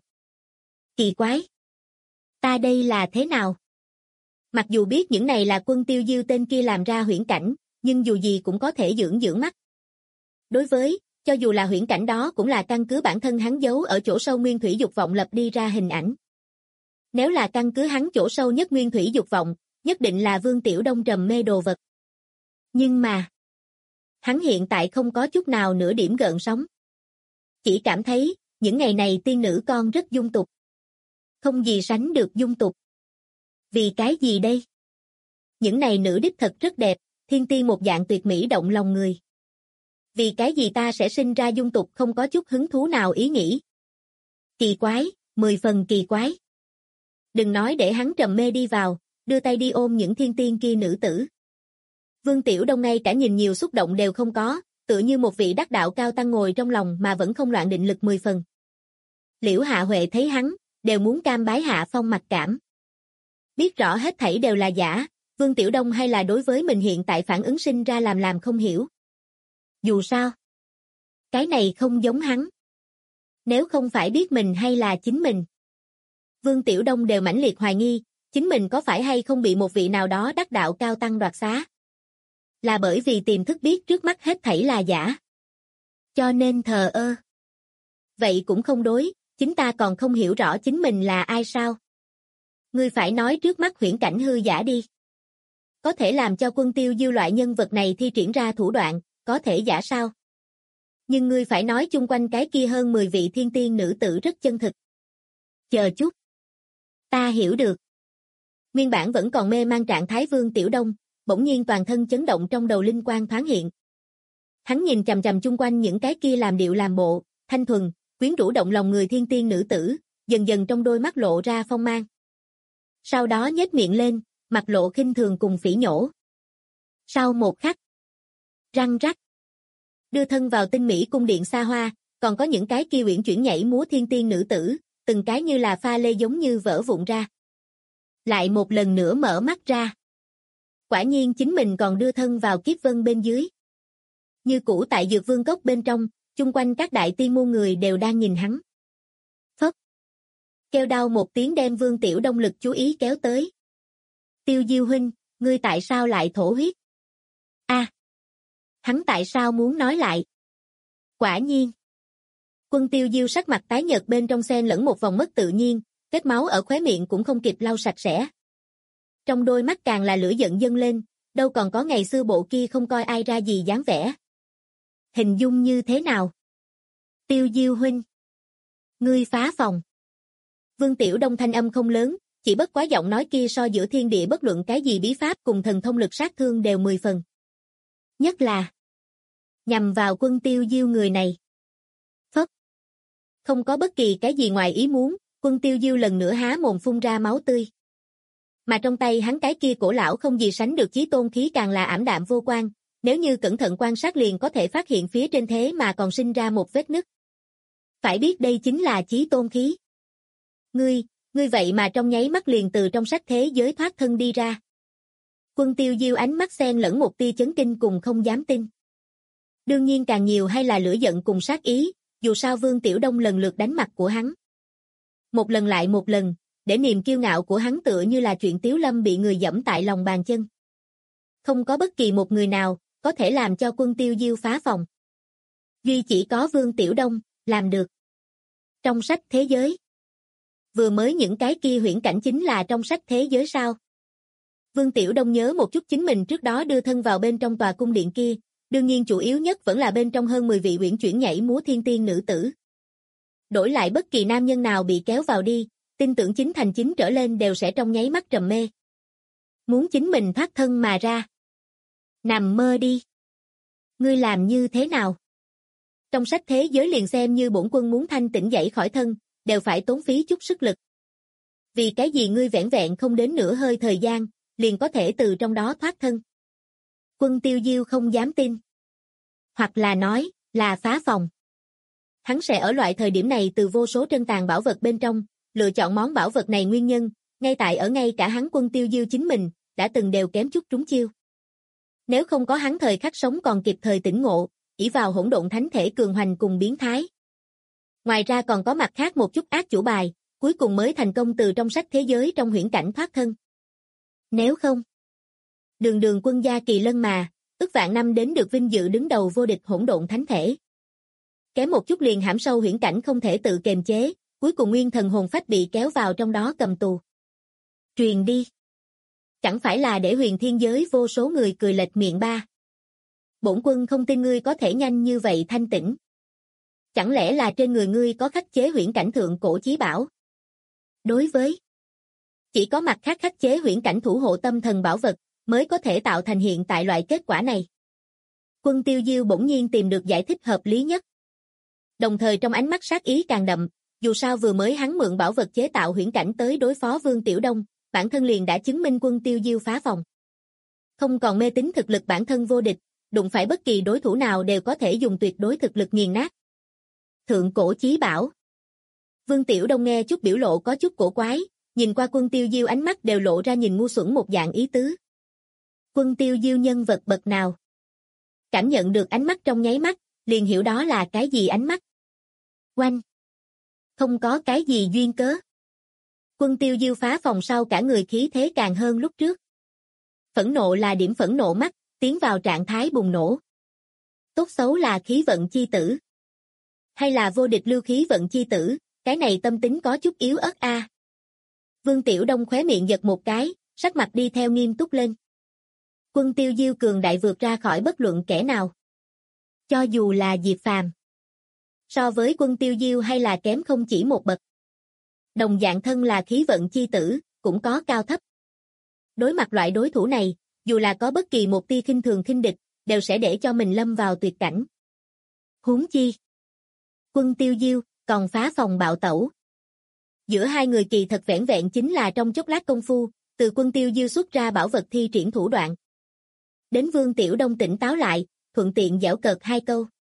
Kỳ quái. Ta đây là thế nào? Mặc dù biết những này là Quân Tiêu Diêu tên kia làm ra huyễn cảnh, nhưng dù gì cũng có thể dưỡng mắt. Đối với, cho dù là huyễn cảnh đó cũng là căn cứ bản thân hắn giấu ở chỗ sâu nguyên thủy dục vọng lập đi ra hình ảnh. Nếu là căn cứ hắn chỗ sâu nhất nguyên thủy dục vọng, nhất định là Vương Tiểu Đông trầm mê đồ vật. Nhưng mà, hắn hiện tại không có chút nào nửa điểm gợn sóng. Chỉ cảm thấy, những ngày này tiên nữ con rất dung tục. Không gì sánh được dung tục. Vì cái gì đây? Những này nữ đích thật rất đẹp, thiên tiên một dạng tuyệt mỹ động lòng người. Vì cái gì ta sẽ sinh ra dung tục không có chút hứng thú nào ý nghĩ? Kỳ quái, 10 phần kỳ quái. Đừng nói để hắn trầm mê đi vào, đưa tay đi ôm những thiên tiên kia nữ tử. Vương Tiểu Đông ngay cả nhìn nhiều xúc động đều không có, tựa như một vị đắc đạo cao tăng ngồi trong lòng mà vẫn không loạn định lực 10 phần. Liễu Hạ Huệ thấy hắn, đều muốn cam bái hạ phong mặc cảm. Biết rõ hết thảy đều là giả, Vương Tiểu Đông hay là đối với mình hiện tại phản ứng sinh ra làm không hiểu. Dù sao, cái này không giống hắn. Nếu không phải biết mình hay là chính mình, Vương Tiểu Đông đều mãnh liệt hoài nghi, chính mình có phải hay không bị một vị nào đó đắc đạo cao tăng đoạt xá. Là bởi vì tiềm thức biết trước mắt hết thảy là giả. Cho nên thờ ơ. Vậy cũng không đối, chính ta còn không hiểu rõ chính mình là ai sao. Ngươi phải nói trước mắt huyễn cảnh hư giả đi. Có thể làm cho Quân Tiêu Diêu loại nhân vật này thi triển ra thủ đoạn, có thể giả sao? Nhưng ngươi phải nói chung quanh cái kia hơn 10 vị thiên tiên nữ tử rất chân thực. Chờ chút. Ta hiểu được. Nguyên bản vẫn còn mê mang trạng thái Vương Tiểu Đông, bỗng nhiên toàn thân chấn động trong đầu linh quang thoáng hiện. Hắn nhìn chằm chằm chung quanh những cái kia làm điệu làm bộ, thanh thuần, quyến rũ động lòng người thiên tiên nữ tử, dần dần trong đôi mắt lộ ra phong mang. Sau đó nhếch miệng lên, mặt lộ khinh thường cùng phỉ nhổ. Sau một khắc, răng rắc, Đưa thân vào tinh mỹ cung điện xa hoa, còn có những cái kia uyển chuyển nhảy múa thiên tiên nữ tử, từng cái như là pha lê giống như vỡ vụn ra. Lại một lần nữa mở mắt ra. Quả nhiên chính mình còn đưa thân vào kiếp vân bên dưới. Như cũ tại Dược Vương cốc bên trong, chung quanh các đại tiên môn người đều đang nhìn hắn. Phất. Kêu đau một tiếng đem Vương Tiểu Đông lực chú ý kéo tới. Tiêu Diêu huynh, ngươi tại sao lại thổ huyết? Hắn tại sao muốn nói lại? Quả nhiên. Quân Tiêu Diêu sắc mặt tái nhợt bên trong xen lẫn một vòng mất tự nhiên, vết máu ở khóe miệng cũng không kịp lau sạch sẽ. Trong đôi mắt càng là lửa giận dâng lên, đâu còn có ngày xưa bộ kia không coi ai ra gì dáng vẻ. Hình dung như thế nào? Tiêu Diêu huynh. Ngươi phá phòng. Vương Tiểu Đông thanh âm không lớn, chỉ bất quá giọng nói kia so giữa thiên địa bất luận cái gì bí pháp cùng thần thông lực sát thương đều 10 phần. Nhất là nhằm vào Quân Tiêu Diêu người này. Phất. Không có bất kỳ cái gì ngoài ý muốn, Quân Tiêu Diêu lần nữa há mồm phun ra máu tươi. Mà trong tay hắn cái kia cổ lão không gì sánh được chí tôn khí càng là ảm đạm vô quang, nếu như cẩn thận quan sát liền có thể phát hiện phía trên thế mà còn sinh ra một vết nứt. Phải biết đây chính là chí tôn khí. Ngươi vậy mà trong nháy mắt liền từ trong sách thế giới thoát thân đi ra. Quân Tiêu Diêu ánh mắt xen lẫn một tia chấn kinh cùng không dám tin. Đương nhiên càng nhiều hay là lửa giận cùng sát ý, dù sao Vương Tiểu Đông lần lượt đánh mặt của hắn. Một lần lại một lần, để niềm kiêu ngạo của hắn tựa như là chuyện tiếu lâm bị người giẫm tại lòng bàn chân. Không có bất kỳ một người nào có thể làm cho Quân Tiêu Diêu phá phòng. Duy chỉ có Vương Tiểu Đông làm được. Trong sách thế giới. Vừa mới những cái kia huyễn cảnh chính là trong sách thế giới sao? Vương Tiểu Đông nhớ một chút chính mình trước đó đưa thân vào bên trong tòa cung điện kia, đương nhiên chủ yếu nhất vẫn là bên trong hơn 10 vị uyển chuyển nhảy múa thiên tiên nữ tử. Đổi lại bất kỳ nam nhân nào bị kéo vào đi, tin tưởng chính thành chính trở lên đều sẽ trong nháy mắt trầm mê. Muốn chính mình thoát thân mà ra. Nằm mơ đi. Ngươi làm như thế nào? Trong sách thế giới liền xem như bổn quân muốn thanh tỉnh dậy khỏi thân, đều phải tốn phí chút sức lực. Vì cái gì ngươi vẻn vẹn không đến nửa hơi thời gian, liền có thể từ trong đó thoát thân? Quân Tiêu Diêu không dám tin. Hoặc là nói, là phá phòng. Hắn sẽ ở loại thời điểm này từ vô số trân tàn bảo vật bên trong, lựa chọn món bảo vật này nguyên nhân, ngay cả hắn Quân Tiêu Diêu chính mình, đã từng đều kém chút trúng chiêu. Nếu không có hắn thời khắc sống còn kịp thời tỉnh ngộ, ỷ vào hỗn độn thánh thể cường hoành cùng biến thái. Ngoài ra còn có mặt khác một chút ác chủ bài, cuối cùng mới thành công từ trong sách thế giới trong huyễn cảnh thoát thân. Nếu không, đường quân gia kỳ lân mà, ức vạn năm đến được vinh dự đứng đầu vô địch hỗn độn thánh thể. Kém một chút liền hãm sâu huyễn cảnh không thể tự kiềm chế, cuối cùng nguyên thần hồn phách bị kéo vào trong đó cầm tù. Truyền đi. Chẳng phải là để huyền thiên giới vô số người cười lệch miệng ba. Bổn quân không tin ngươi có thể nhanh như vậy thanh tỉnh. Chẳng lẽ là trên người ngươi có khắc chế huyễn cảnh thượng cổ chí bảo? Đối với chỉ có mặt khác khắc chế huyễn cảnh thủ hộ tâm thần bảo vật mới có thể tạo thành hiện tại loại kết quả này. Quân Tiêu Diêu bỗng nhiên tìm được giải thích hợp lý nhất. Đồng thời trong ánh mắt sát ý càng đậm, dù sao vừa mới hắn mượn bảo vật chế tạo huyễn cảnh tới đối phó Vương Tiểu Đông, bản thân liền đã chứng minh Quân Tiêu Diêu phá phòng. Không còn mê tín thực lực bản thân vô địch, đụng phải bất kỳ đối thủ nào đều có thể dùng tuyệt đối thực lực nghiền nát. Thượng cổ chí bảo. Vương Tiểu Đông nghe chút biểu lộ có chút cổ quái, nhìn qua Quân Tiêu Diêu ánh mắt đều lộ ra nhìn ngu xuẩn một dạng ý tứ. Quân Tiêu Diêu nhân vật bậc nào? Cảm nhận được ánh mắt trong nháy mắt, liền hiểu đó là cái gì ánh mắt. Oanh! Không có cái gì duyên cớ. Quân Tiêu Diêu phá phòng sau cả người khí thế càng hơn lúc trước. Phẫn nộ là điểm phẫn nộ mắt, tiến vào trạng thái bùng nổ. Tốt xấu là khí vận chi tử. Hay là vô địch lưu khí vận chi tử, cái này tâm tính có chút yếu ớt a. Vương Tiểu Đông khóe miệng giật một cái, sắc mặt đi theo nghiêm túc lên. Quân Tiêu Diêu cường đại vượt ra khỏi bất luận kẻ nào. Cho dù là Diệp Phàm, so với Quân Tiêu Diêu hay là kém không chỉ một bậc. Đồng dạng thân là khí vận chi tử, cũng có cao thấp. Đối mặt loại đối thủ này, dù là có bất kỳ một tia khinh thường khinh địch, đều sẽ để cho mình lâm vào tuyệt cảnh. Huống chi, Quân Tiêu Diêu còn phá phòng bạo tẩu. Giữa hai người kỳ thật vẻn vẹn chính là trong chốc lát công phu, từ Quân Tiêu Diêu xuất ra bảo vật thi triển thủ đoạn. Đến Vương Tiểu Đông tỉnh táo lại, thuận tiện giễu cợt hai câu.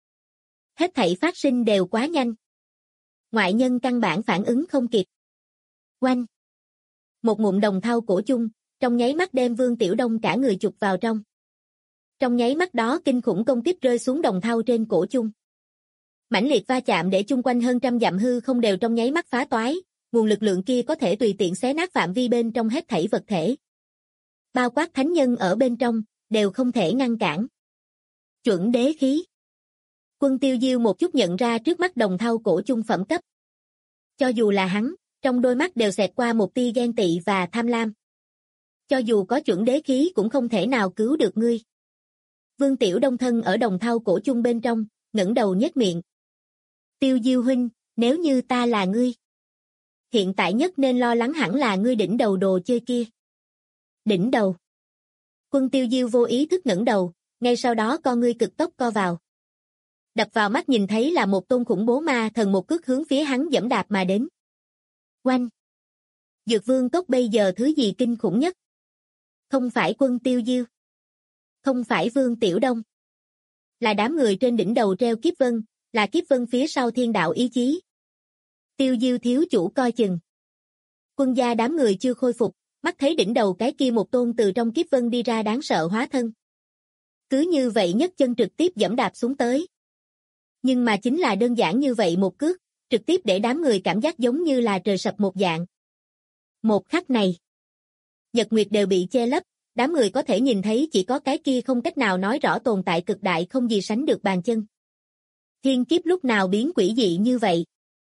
Hết thảy phát sinh đều quá nhanh. Ngoại nhân căn bản phản ứng không kịp. Oanh! Một ngụm đồng thau cổ chung, trong nháy mắt đem Vương Tiểu Đông cả người chụp vào trong. Trong nháy mắt đó kinh khủng công kích rơi xuống đồng thau trên cổ chung. Mãnh liệt va chạm để chung quanh hơn trăm dặm hư không đều trong nháy mắt phá toái, nguồn lực lượng kia có thể tùy tiện xé nát phạm vi bên trong hết thảy vật thể. Bao quát thánh nhân ở bên trong, đều không thể ngăn cản. Chuẩn đế khí. Quân Tiêu Diêu một chút nhận ra trước mắt đồng thau cổ chung phẩm cấp. Cho dù là hắn, trong đôi mắt đều xẹt qua một tia ghen tị và tham lam. Cho dù có chuẩn đế khí cũng không thể nào cứu được ngươi. Vương Tiểu Đông thân ở đồng thau cổ chung bên trong, ngẩng đầu nhếch miệng. Tiêu Diêu huynh, nếu như ta là ngươi. Hiện tại nhất nên lo lắng hẳn là ngươi đỉnh đầu đồ chơi kia. Đỉnh đầu. Quân Tiêu Diêu vô ý thức ngẩng đầu, ngay sau đó con ngươi cực tốc co vào. Đập vào mắt nhìn thấy là một tôn khủng bố ma thần một cước hướng phía hắn giẫm đạp mà đến. Oanh! Dược Vương Cốc bây giờ thứ gì kinh khủng nhất? Không phải Quân Tiêu Diêu. Không phải Vương Tiểu Đông. Là đám người trên đỉnh đầu treo kiếp vân, là kiếp vân phía sau thiên đạo ý chí. Tiêu Diêu thiếu chủ coi chừng. Quân gia đám người chưa khôi phục, mắt thấy đỉnh đầu cái kia một tôn từ trong kiếp vân đi ra đáng sợ hóa thân. Cứ như vậy nhấc chân trực tiếp giẫm đạp xuống tới. Nhưng mà chính là đơn giản như vậy một cước, trực tiếp để đám người cảm giác giống như là trời sập một dạng. Một khắc này, nhật nguyệt đều bị che lấp, đám người có thể nhìn thấy chỉ có cái kia không cách nào nói rõ tồn tại cực đại không gì sánh được bàn chân. Thiên kiếp lúc nào biến quỷ dị như vậy?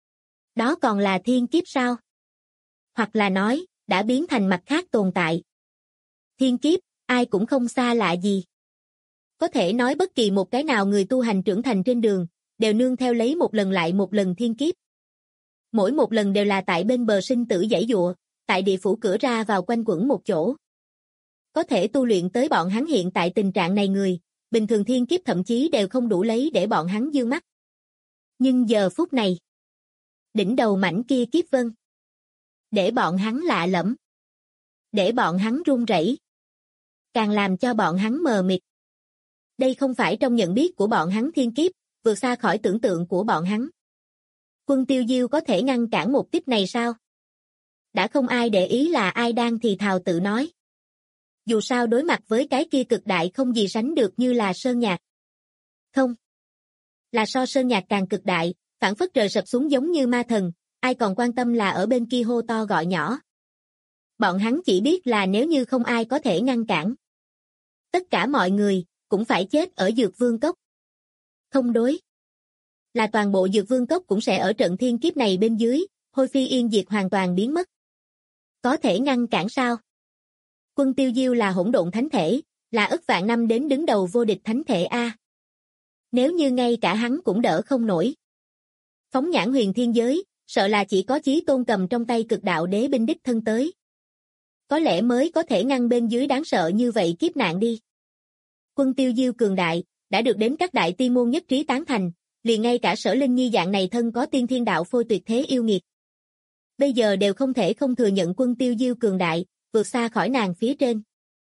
Đó còn là thiên kiếp sao? Hoặc là nói, đã biến thành mặt khác tồn tại. Thiên kiếp, ai cũng không xa lạ gì. Có thể nói bất kỳ một cái nào người tu hành trưởng thành trên đường, đều nương theo lấy một lần lại một lần thiên kiếp. Mỗi một lần đều là tại bên bờ sinh tử giãy giụa, tại địa phủ cửa ra vào quanh quẩn một chỗ. Có thể tu luyện tới bọn hắn hiện tại tình trạng này người, bình thường thiên kiếp thậm chí đều không đủ lấy để bọn hắn dương mắt. Nhưng giờ phút này, đỉnh đầu mảnh kia kiếp vân, để bọn hắn lạ lẫm, để bọn hắn run rẩy, càng làm cho bọn hắn mờ mịt. Đây không phải trong nhận biết của bọn hắn thiên kiếp, vượt xa khỏi tưởng tượng của bọn hắn. Quân Tiêu Diêu có thể ngăn cản một tiếp này sao? Đã không ai để ý là ai đang thì thào tự nói. Dù sao đối mặt với cái kia cực đại không gì sánh được như là sơn nhạc. Không. Là so sơn nhạc càng cực đại, phảng phất trời sập xuống giống như ma thần, ai còn quan tâm là ở bên kia hô to gọi nhỏ. Bọn hắn chỉ biết là nếu như không ai có thể ngăn cản. Tất cả mọi người, cũng phải chết ở Dược Vương Cốc. Không đối. Là toàn bộ Dược Vương Cốc cũng sẽ ở trận thiên kiếp này bên dưới, hôi phi yên diệt hoàn toàn biến mất. Có thể ngăn cản sao? Quân Tiêu Diêu là hỗn độn thánh thể, là ức vạn năm đến đứng đầu vô địch thánh thể A. Nếu như ngay cả hắn cũng đỡ không nổi. Phóng nhãn huyền thiên giới, sợ là chỉ có Chí Tôn cầm trong tay cực đạo đế binh đích thân tới. Có lẽ mới có thể ngăn bên dưới đáng sợ như vậy kiếp nạn đi. Quân Tiêu Diêu cường đại, đã được đến các đại tiên môn nhất trí tán thành, liền ngay cả Sở Linh Nhi dạng này thân có tiên thiên đạo phôi tuyệt thế yêu nghiệt. Bây giờ đều không thể không thừa nhận Quân Tiêu Diêu cường đại, vượt xa khỏi nàng phía trên.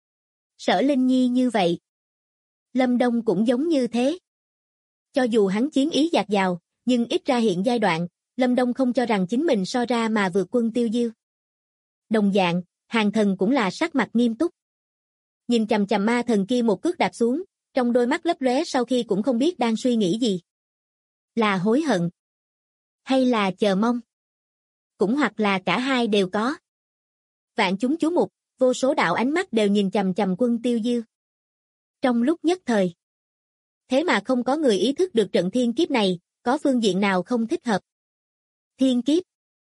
Sở Linh Nhi như vậy. Lâm Đông cũng giống như thế. Cho dù hắn chiến ý dạt dào, nhưng ít ra hiện giai đoạn, Lâm Đông không cho rằng chính mình so ra mà vượt Quân Tiêu Diêu. Đồng dạng, Hàng Thần cũng là sắc mặt nghiêm túc. Nhìn chằm chằm ma thần kia một cước đạp xuống, trong đôi mắt lấp lóe sau khi cũng không biết đang suy nghĩ gì. Là hối hận? Hay là chờ mong? Cũng hoặc là cả hai đều có. Vạn chúng chú mục, vô số đạo ánh mắt đều nhìn chằm chằm Quân Tiêu Diêu. Trong lúc nhất thời. Thế mà không có người ý thức được trận thiên kiếp này, có phương diện nào không thích hợp. Thiên kiếp.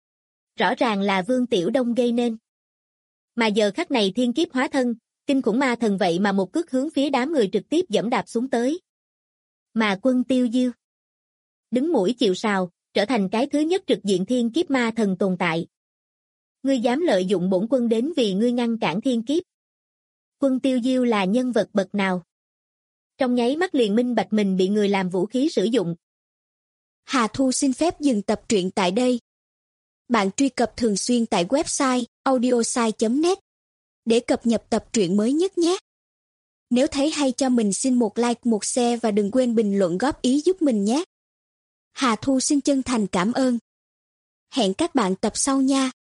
Rõ ràng là Vương Tiểu Đông gây nên. Mà giờ khắc này thiên kiếp hóa thân, kinh khủng ma thần vậy mà một cước hướng phía đám người trực tiếp giẫm đạp xuống tới. Mà Quân Tiêu Diêu đứng mũi chịu sào, trở thành cái thứ nhất trực diện thiên kiếp ma thần tồn tại. Ngươi dám lợi dụng bổn quân đến vì ngươi ngăn cản thiên kiếp. Quân Tiêu Diêu là nhân vật bậc nào? Trong nháy mắt liền minh bạch mình bị người làm vũ khí sử dụng. Hà Thu xin phép dừng tập truyện tại đây. Bạn truy cập thường xuyên tại website audiosai.net để cập nhật tập truyện mới nhất nhé. Nếu thấy hay cho mình xin một like, một share và đừng quên bình luận góp ý giúp mình nhé. Hà Thu xin chân thành cảm ơn. Hẹn các bạn tập sau nha.